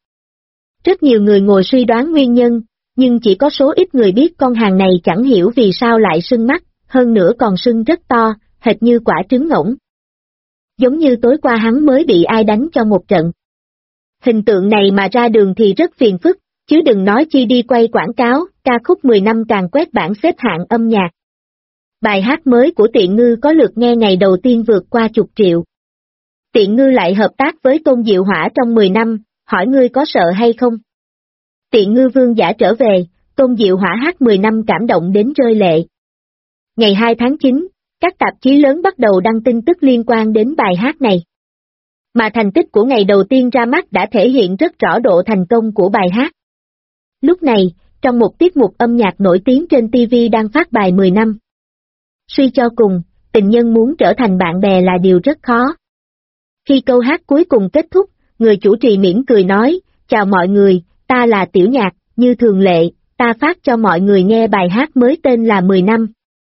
Rất nhiều người ngồi suy đoán nguyên nhân, nhưng chỉ có số ít người biết con hàng này chẳng hiểu vì sao lại sưng mắt, hơn nữa còn sưng rất to, hệt như quả trứng ngỗng. Giống như tối qua hắn mới bị ai đánh cho một trận. Hình tượng này mà ra đường thì rất phiền phức, chứ đừng nói chi đi quay quảng cáo, ca khúc 10 năm càng quét bảng xếp hạng âm nhạc. Bài hát mới của Tiện Ngư có lượt nghe ngày đầu tiên vượt qua chục triệu. Tiện Ngư lại hợp tác với Tôn Diệu Hỏa trong 10 năm, hỏi ngươi có sợ hay không? Tiện Ngư vương giả trở về, Tôn Diệu Hỏa hát 10 năm cảm động đến rơi lệ. Ngày 2 tháng 9, các tạp chí lớn bắt đầu đăng tin tức liên quan đến bài hát này. Mà thành tích của ngày đầu tiên ra mắt đã thể hiện rất rõ độ thành công của bài hát. Lúc này, trong một tiết mục âm nhạc nổi tiếng trên TV đang phát bài 10 năm. Suy cho cùng, tình nhân muốn trở thành bạn bè là điều rất khó. Khi câu hát cuối cùng kết thúc, người chủ trì mỉm cười nói, chào mọi người, ta là Tiểu Nhạc, như thường lệ, ta phát cho mọi người nghe bài hát mới tên là 10 năm.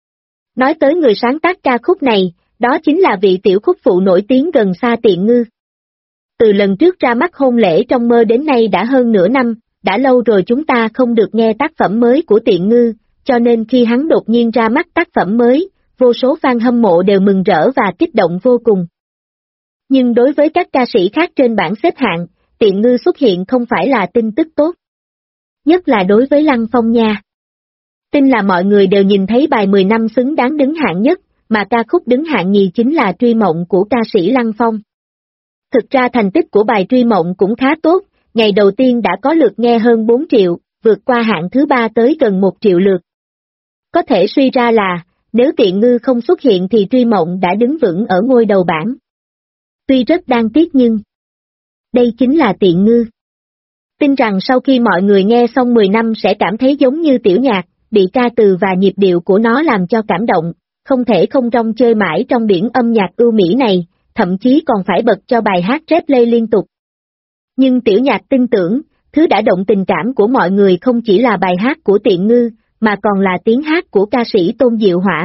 Nói tới người sáng tác ca khúc này, đó chính là vị tiểu khúc phụ nổi tiếng gần xa Tiện Ngư. Từ lần trước ra mắt Hôn lễ trong mơ đến nay đã hơn nửa năm, đã lâu rồi chúng ta không được nghe tác phẩm mới của Tiện Ngư, cho nên khi hắn đột nhiên ra mắt tác phẩm mới, vô số fan hâm mộ đều mừng rỡ và kích động vô cùng. Nhưng đối với các ca sĩ khác trên bảng xếp hạng, Tiện Ngư xuất hiện không phải là tin tức tốt. Nhất là đối với Lăng Phong nha. Tin là mọi người đều nhìn thấy bài 10 năm xứng đáng đứng hạng nhất, mà ca khúc đứng hạng nhì chính là Truy Mộng của ca sĩ Lăng Phong. Thực ra thành tích của bài Truy Mộng cũng khá tốt, ngày đầu tiên đã có lượt nghe hơn 4 triệu, vượt qua hạng thứ 3 tới gần 1 triệu lượt. Có thể suy ra là, nếu Tiện Ngư không xuất hiện thì Truy Mộng đã đứng vững ở ngôi đầu bảng. Tuy rất đáng tiếc nhưng đây chính là Tiện Ngư. Tin rằng sau khi mọi người nghe xong 10 năm sẽ cảm thấy giống như Tiểu Nhạc, bị ca từ và nhịp điệu của nó làm cho cảm động, không thể không rong chơi mãi trong biển âm nhạc ưu mỹ này, thậm chí còn phải bật cho bài hát replay liên tục. Nhưng Tiểu Nhạc tin tưởng, thứ đã động tình cảm của mọi người không chỉ là bài hát của Tiện Ngư, mà còn là tiếng hát của ca sĩ Tôn Diệu Hỏa.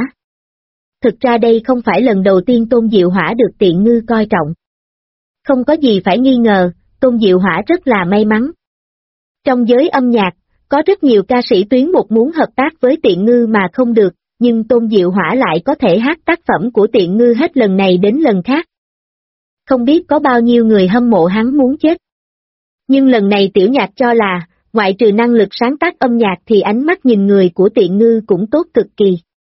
Thực ra đây không phải lần đầu tiên Tôn Diệu Hỏa được Tiện Ngư coi trọng. Không có gì phải nghi ngờ, Tôn Diệu Hỏa rất là may mắn. Trong giới âm nhạc, có rất nhiều ca sĩ tuyến một muốn hợp tác với Tiện Ngư mà không được, nhưng Tôn Diệu Hỏa lại có thể hát tác phẩm của Tiện Ngư hết lần này đến lần khác. Không biết có bao nhiêu người hâm mộ hắn muốn chết. Nhưng lần này Tiểu Nhạc cho là, ngoại trừ năng lực sáng tác âm nhạc thì ánh mắt nhìn người của Tiện Ngư cũng tốt cực kỳ.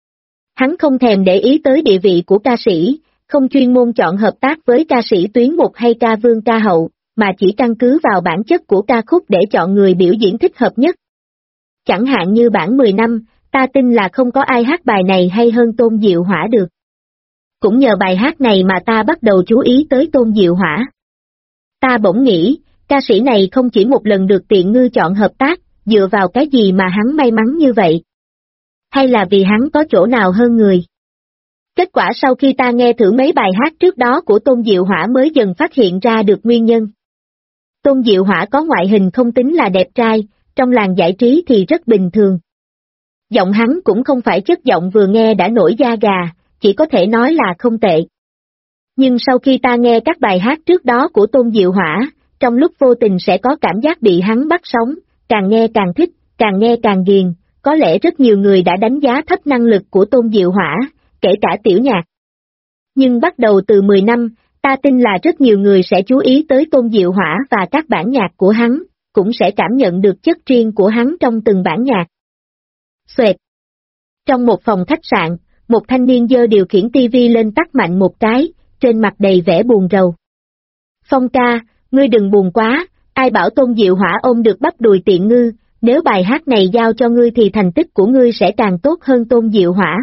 Hắn không thèm để ý tới địa vị của ca sĩ, không chuyên môn chọn hợp tác với ca sĩ tuyến một hay ca vương ca hậu, mà chỉ căn cứ vào bản chất của ca khúc để chọn người biểu diễn thích hợp nhất. Chẳng hạn như bản 10 năm, ta tin là không có ai hát bài này hay hơn Tôn Diệu Hỏa được. Cũng nhờ bài hát này mà ta bắt đầu chú ý tới Tôn Diệu Hỏa. Ta bỗng nghĩ, ca sĩ này không chỉ một lần được Tiện Ngư chọn hợp tác, dựa vào cái gì mà hắn may mắn như vậy? Hay là vì hắn có chỗ nào hơn người? Kết quả sau khi ta nghe thử mấy bài hát trước đó của Tôn Diệu Hỏa mới dần phát hiện ra được nguyên nhân. Tôn Diệu Hỏa có ngoại hình không tính là đẹp trai, trong làng giải trí thì rất bình thường. Giọng hắn cũng không phải chất giọng vừa nghe đã nổi da gà, chỉ có thể nói là không tệ. Nhưng sau khi ta nghe các bài hát trước đó của Tôn Diệu Hỏa, trong lúc vô tình sẽ có cảm giác bị hắn bắt sóng, càng nghe càng thích, càng nghe càng ghiền, có lẽ rất nhiều người đã đánh giá thấp năng lực của Tôn Diệu Hỏa, kể cả Tiểu Nhạc. Nhưng bắt đầu từ 10 năm, ta tin là rất nhiều người sẽ chú ý tới Tôn Diệu Hỏa và các bản nhạc của hắn, cũng sẽ cảm nhận được chất riêng của hắn trong từng bản nhạc. Xoẹt. Trong một phòng khách sạn, một thanh niên giơ điều khiển tivi lên tắt mạnh một cái, trên mặt đầy vẻ buồn rầu. Phong ca, ngươi đừng buồn quá, ai bảo Tôn Diệu Hỏa ôm được bắp đùi tiện ngư, nếu bài hát này giao cho ngươi thì thành tích của ngươi sẽ càng tốt hơn Tôn Diệu Hỏa.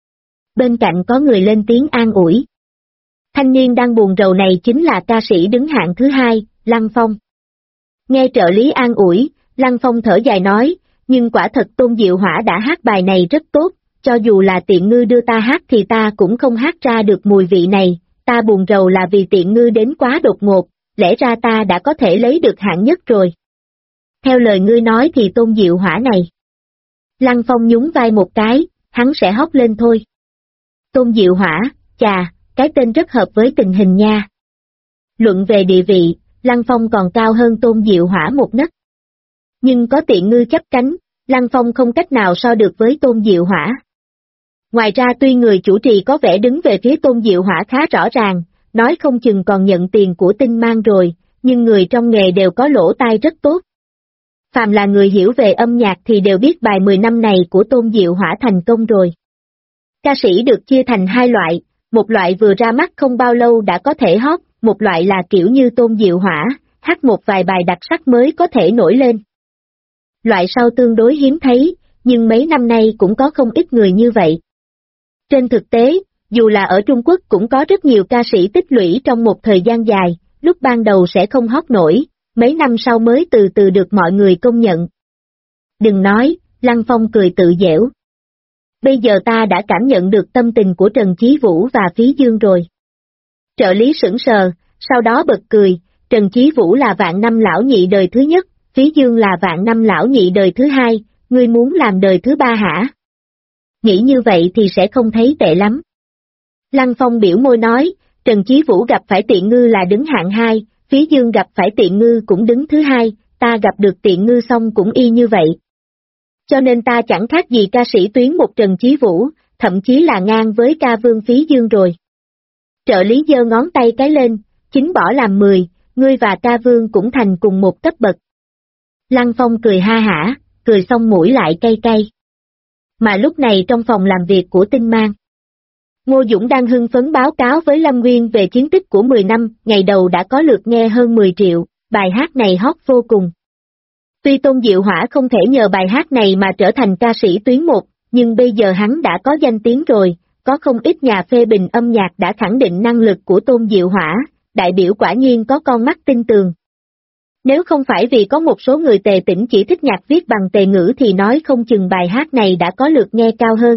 Bên cạnh có người lên tiếng an ủi. Thanh niên đang buồn rầu này chính là ca sĩ đứng hạng thứ hai, Lăng Phong. Nghe trợ lý an ủi, Lăng Phong thở dài nói, nhưng quả thật Tôn Diệu Hỏa đã hát bài này rất tốt, cho dù là tiện ngư đưa ta hát thì ta cũng không hát ra được mùi vị này, ta buồn rầu là vì tiện ngư đến quá đột ngột, lẽ ra ta đã có thể lấy được hạng nhất rồi. Theo lời ngươi nói thì Tôn Diệu Hỏa này. Lăng Phong nhún vai một cái, hắn sẽ hót lên thôi. Tôn Diệu Hỏa, chà, cái tên rất hợp với tình hình nha. Luận về địa vị, Lăng Phong còn cao hơn Tôn Diệu Hỏa một nấc. Nhưng có tiện ngư chấp cánh, Lăng Phong không cách nào so được với Tôn Diệu Hỏa. Ngoài ra tuy người chủ trì có vẻ đứng về phía Tôn Diệu Hỏa khá rõ ràng, nói không chừng còn nhận tiền của Tinh Mang rồi, nhưng người trong nghề đều có lỗ tai rất tốt. Phàm là người hiểu về âm nhạc thì đều biết bài 10 năm này của Tôn Diệu Hỏa thành công rồi. Ca sĩ được chia thành hai loại, một loại vừa ra mắt không bao lâu đã có thể hot, một loại là kiểu như Tôn Diệu Hỏa, hát một vài bài đặc sắc mới có thể nổi lên. Loại sau tương đối hiếm thấy, nhưng mấy năm nay cũng có không ít người như vậy. Trên thực tế, dù là ở Trung Quốc cũng có rất nhiều ca sĩ tích lũy trong một thời gian dài, lúc ban đầu sẽ không hot nổi, mấy năm sau mới từ từ được mọi người công nhận. Đừng nói, Lăng Phong cười tự giễu. Bây giờ ta đã cảm nhận được tâm tình của Trần Chí Vũ và Phí Dương rồi. Trợ lý sững sờ, sau đó bật cười, Trần Chí Vũ là vạn năm lão nhị đời thứ nhất, Phí Dương là vạn năm lão nhị đời thứ hai, ngươi muốn làm đời thứ ba hả? Nghĩ như vậy thì sẽ không thấy tệ lắm. Lăng Phong biểu môi nói, Trần Chí Vũ gặp phải tiện ngư là đứng hạng hai, Phí Dương gặp phải tiện ngư cũng đứng thứ hai, ta gặp được tiện ngư xong cũng y như vậy. Cho nên ta chẳng khác gì ca sĩ tuyến một Trần Chí Vũ, thậm chí là ngang với ca vương Phí Dương rồi. Trợ lý giơ ngón tay cái lên, 9 bỏ làm 10, ngươi và ca vương cũng thành cùng một cấp bậc. Lăng Phong cười ha hả, cười xong mũi lại cay cay. Mà lúc này trong phòng làm việc của Tinh Mang, Ngô Dũng đang hưng phấn báo cáo với Lâm Nguyên về chiến tích của 10 năm, ngày đầu đã có lượt nghe hơn 10 triệu, bài hát này hot vô cùng. Tuy Tôn Diệu Hỏa không thể nhờ bài hát này mà trở thành ca sĩ tuyến một, nhưng bây giờ hắn đã có danh tiếng rồi, có không ít nhà phê bình âm nhạc đã khẳng định năng lực của Tôn Diệu Hỏa, đại biểu quả nhiên có con mắt tinh tường. Nếu không phải vì có một số người Tề Tĩnh chỉ thích nhạc viết bằng Tề ngữ thì nói không chừng bài hát này đã có lượt nghe cao hơn.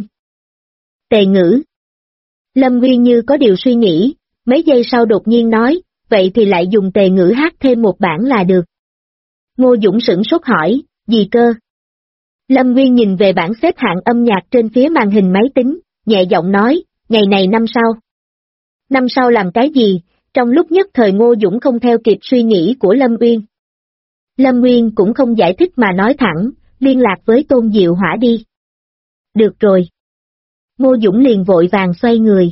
Tề ngữ. Lâm Nguyên như có điều suy nghĩ, mấy giây sau đột nhiên nói, vậy thì lại dùng Tề ngữ hát thêm một bản là được. Ngô Dũng sửng sốt hỏi, gì cơ? Lâm Nguyên nhìn về bảng xếp hạng âm nhạc trên phía màn hình máy tính, nhẹ giọng nói, ngày này năm sau. Năm sau làm cái gì? Trong lúc nhất thời Ngô Dũng không theo kịp suy nghĩ của Lâm Uyên. Lâm Nguyên cũng không giải thích mà nói thẳng, liên lạc với Tôn Diệu Hỏa đi. Được rồi. Ngô Dũng liền vội vàng xoay người.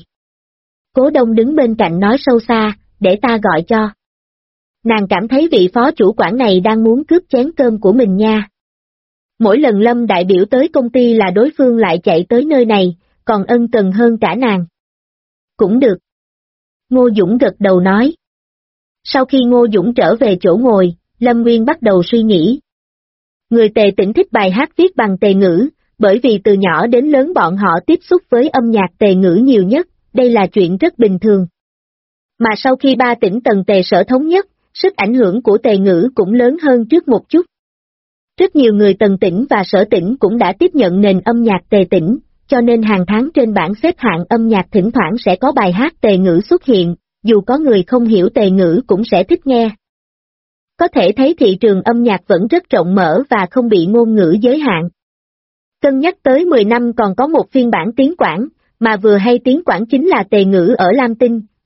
Cố Đông đứng bên cạnh nói sâu xa, để ta gọi cho. Nàng cảm thấy vị phó chủ quản này đang muốn cướp chén cơm của mình nha. Mỗi lần Lâm đại biểu tới công ty là đối phương lại chạy tới nơi này, còn ân cần hơn cả nàng. Cũng được. Ngô Dũng gật đầu nói. Sau khi Ngô Dũng trở về chỗ ngồi, Lâm Nguyên bắt đầu suy nghĩ. Người Tề Tĩnh thích bài hát viết bằng Tề ngữ, bởi vì từ nhỏ đến lớn bọn họ tiếp xúc với âm nhạc Tề ngữ nhiều nhất, đây là chuyện rất bình thường. Mà sau khi ba tỉnh Tần Tề Sở thống nhất, sức ảnh hưởng của Tề ngữ cũng lớn hơn trước một chút. Rất nhiều người Tần tỉnh và Sở tỉnh cũng đã tiếp nhận nền âm nhạc Tề tỉnh, cho nên hàng tháng trên bảng xếp hạng âm nhạc thỉnh thoảng sẽ có bài hát Tề ngữ xuất hiện, dù có người không hiểu Tề ngữ cũng sẽ thích nghe. Có thể thấy thị trường âm nhạc vẫn rất rộng mở và không bị ngôn ngữ giới hạn. Cân nhắc tới 10 năm còn có một phiên bản tiếng Quảng, mà vừa hay tiếng Quảng chính là Tề ngữ ở Lam Tinh,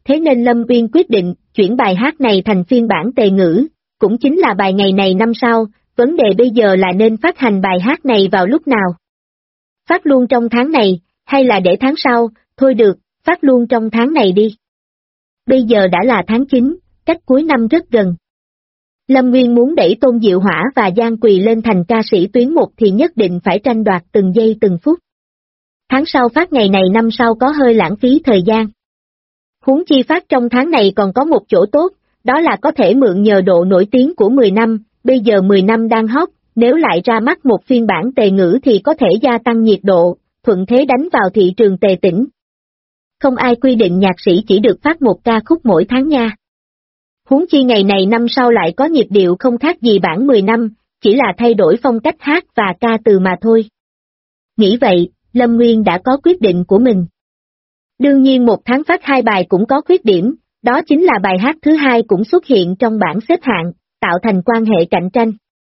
thế nên Lâm Uyên quyết định chuyển bài hát này thành phiên bản tề ngữ, cũng chính là bài ngày này năm sau, vấn đề bây giờ là nên phát hành bài hát này vào lúc nào. Phát luôn trong tháng này, hay là để tháng sau, thôi được, phát luôn trong tháng này đi. Bây giờ đã là tháng 9, cách cuối năm rất gần. Lâm Nguyên muốn đẩy Tôn Diệu Hỏa và Giang Quỳ lên thành ca sĩ tuyến một thì nhất định phải tranh đoạt từng giây từng phút. Tháng sau phát ngày này năm sau có hơi lãng phí thời gian. Huống chi phát trong tháng này còn có một chỗ tốt, đó là có thể mượn nhờ độ nổi tiếng của 10 năm, bây giờ 10 năm đang hot, nếu lại ra mắt một phiên bản tề ngữ thì có thể gia tăng nhiệt độ, thuận thế đánh vào thị trường tề tỉnh. Không ai quy định nhạc sĩ chỉ được phát một ca khúc mỗi tháng nha. Huống chi ngày này năm sau lại có nhịp điệu không khác gì bản 10 năm, chỉ là thay đổi phong cách hát và ca từ mà thôi. Nghĩ vậy, Lâm Nguyên đã có quyết định của mình. Đương nhiên một tháng phát 2 bài cũng có khuyết điểm, đó chính là bài hát thứ hai cũng xuất hiện trong bảng xếp hạng, tạo thành quan hệ cạnh tranh.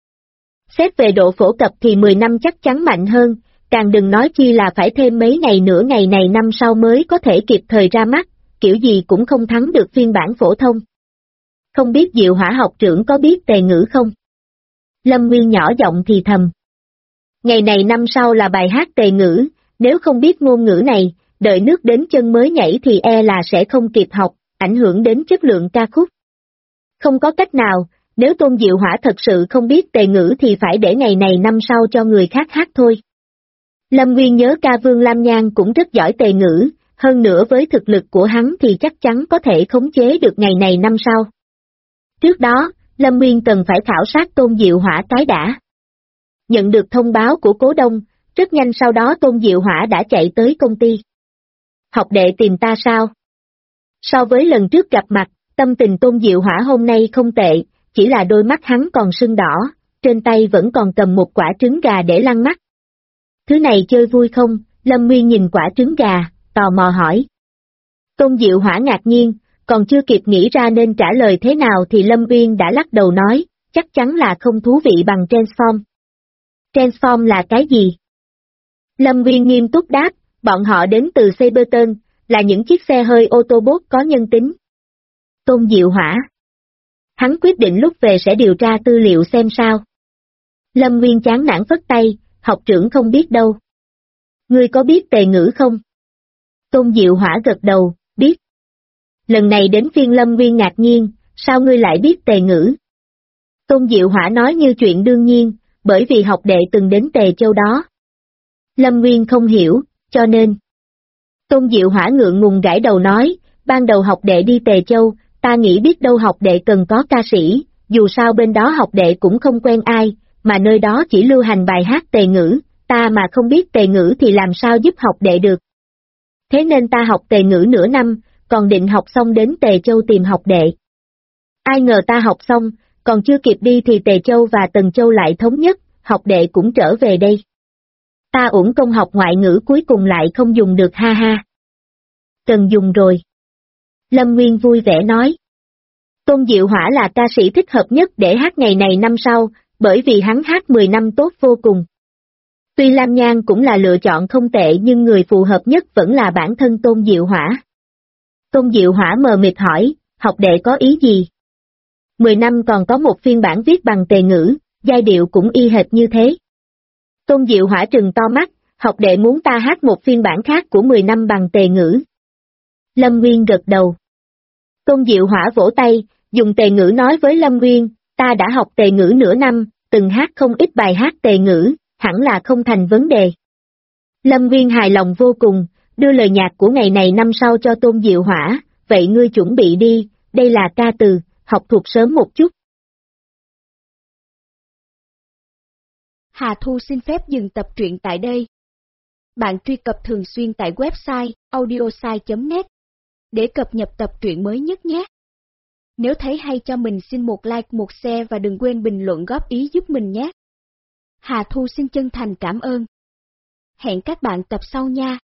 Xét về độ phổ cập thì 10 năm chắc chắn mạnh hơn, càng đừng nói chi là phải thêm mấy ngày nữa ngày này năm sau mới có thể kịp thời ra mắt, kiểu gì cũng không thắng được phiên bản phổ thông. Không biết Diệu Hỏa học trưởng có biết tề ngữ không? Lâm Nguyên nhỏ giọng thì thầm. Ngày này năm sau là bài hát tề ngữ, nếu không biết ngôn ngữ này, đợi nước đến chân mới nhảy thì e là sẽ không kịp học, ảnh hưởng đến chất lượng ca khúc. Không có cách nào, nếu Tôn Diệu Hỏa thật sự không biết tề ngữ thì phải để ngày này năm sau cho người khác hát thôi. Lâm Nguyên nhớ ca Vương Lam Nhan cũng rất giỏi tề ngữ, hơn nữa với thực lực của hắn thì chắc chắn có thể khống chế được ngày này năm sau. Trước đó, Lâm Nguyên cần phải khảo sát Tôn Diệu Hỏa cái đã. Nhận được thông báo của Cố Đông, rất nhanh sau đó Tôn Diệu Hỏa đã chạy tới công ty. Học đệ tìm ta sao? So với lần trước gặp mặt, tâm tình Tôn Diệu Hỏa hôm nay không tệ, chỉ là đôi mắt hắn còn sưng đỏ, trên tay vẫn còn cầm một quả trứng gà để lăn mắt. Thứ này chơi vui không? Lâm Nguyên nhìn quả trứng gà, tò mò hỏi. Tôn Diệu Hỏa ngạc nhiên, còn chưa kịp nghĩ ra nên trả lời thế nào thì Lâm Nguyên đã lắc đầu nói, chắc chắn là không thú vị bằng Transform. Transform là cái gì? Lâm Nguyên nghiêm túc đáp, bọn họ đến từ Cybertron, là những chiếc xe hơi Autobot có nhân tính. Tôn Diệu Hỏa. Hắn quyết định lúc về sẽ điều tra tư liệu xem sao. Lâm Nguyên chán nản phất tay, học trưởng không biết đâu. Ngươi có biết tề ngữ không? Tôn Diệu Hỏa gật đầu, biết. Lần này đến phiên Lâm Nguyên ngạc nhiên, sao ngươi lại biết tề ngữ? Tôn Diệu Hỏa nói như chuyện đương nhiên, bởi vì học đệ từng đến Tề Châu đó. Lâm Nguyên không hiểu, cho nên. Tôn Diệu Hỏa ngượng ngùng gãi đầu nói, ban đầu học đệ đi Tề Châu, ta nghĩ biết đâu học đệ cần có ca sĩ, dù sao bên đó học đệ cũng không quen ai, mà nơi đó chỉ lưu hành bài hát tề ngữ, ta mà không biết tề ngữ thì làm sao giúp học đệ được. Thế nên ta học tề ngữ nửa năm, còn định học xong đến Tề Châu tìm học đệ. Ai ngờ ta học xong, còn chưa kịp đi thì Tề Châu và Tần Châu lại thống nhất, học đệ cũng trở về đây. Ta uổng công học ngoại ngữ cuối cùng lại không dùng được ha ha. Cần dùng rồi. Lâm Nguyên vui vẻ nói. Tôn Diệu Hỏa là ca sĩ thích hợp nhất để hát ngày này năm sau, bởi vì hắn hát 10 năm tốt vô cùng. Tuy Lam Nhan cũng là lựa chọn không tệ nhưng người phù hợp nhất vẫn là bản thân Tôn Diệu Hỏa. Tôn Diệu Hỏa mờ mịt hỏi, học đệ có ý gì? 10 năm còn có một phiên bản viết bằng tề ngữ, giai điệu cũng y hệt như thế. Tôn Diệu Hỏa trừng to mắt, học đệ muốn ta hát một phiên bản khác của 10 năm bằng tề ngữ. Lâm Nguyên gật đầu. Tôn Diệu Hỏa vỗ tay, dùng tề ngữ nói với Lâm Nguyên, ta đã học tề ngữ nửa năm, từng hát không ít bài hát tề ngữ, hẳn là không thành vấn đề. Lâm Nguyên hài lòng vô cùng, đưa lời nhạc của ngày này năm sau cho Tôn Diệu Hỏa, vậy ngươi chuẩn bị đi, đây là ca từ, học thuộc sớm một chút. Hà Thu xin phép dừng tập truyện tại đây. Bạn truy cập thường xuyên tại website audiosai.net để cập nhật tập truyện mới nhất nhé. Nếu thấy hay cho mình xin một like một share và đừng quên bình luận góp ý giúp mình nhé. Hà Thu xin chân thành cảm ơn. Hẹn các bạn tập sau nha.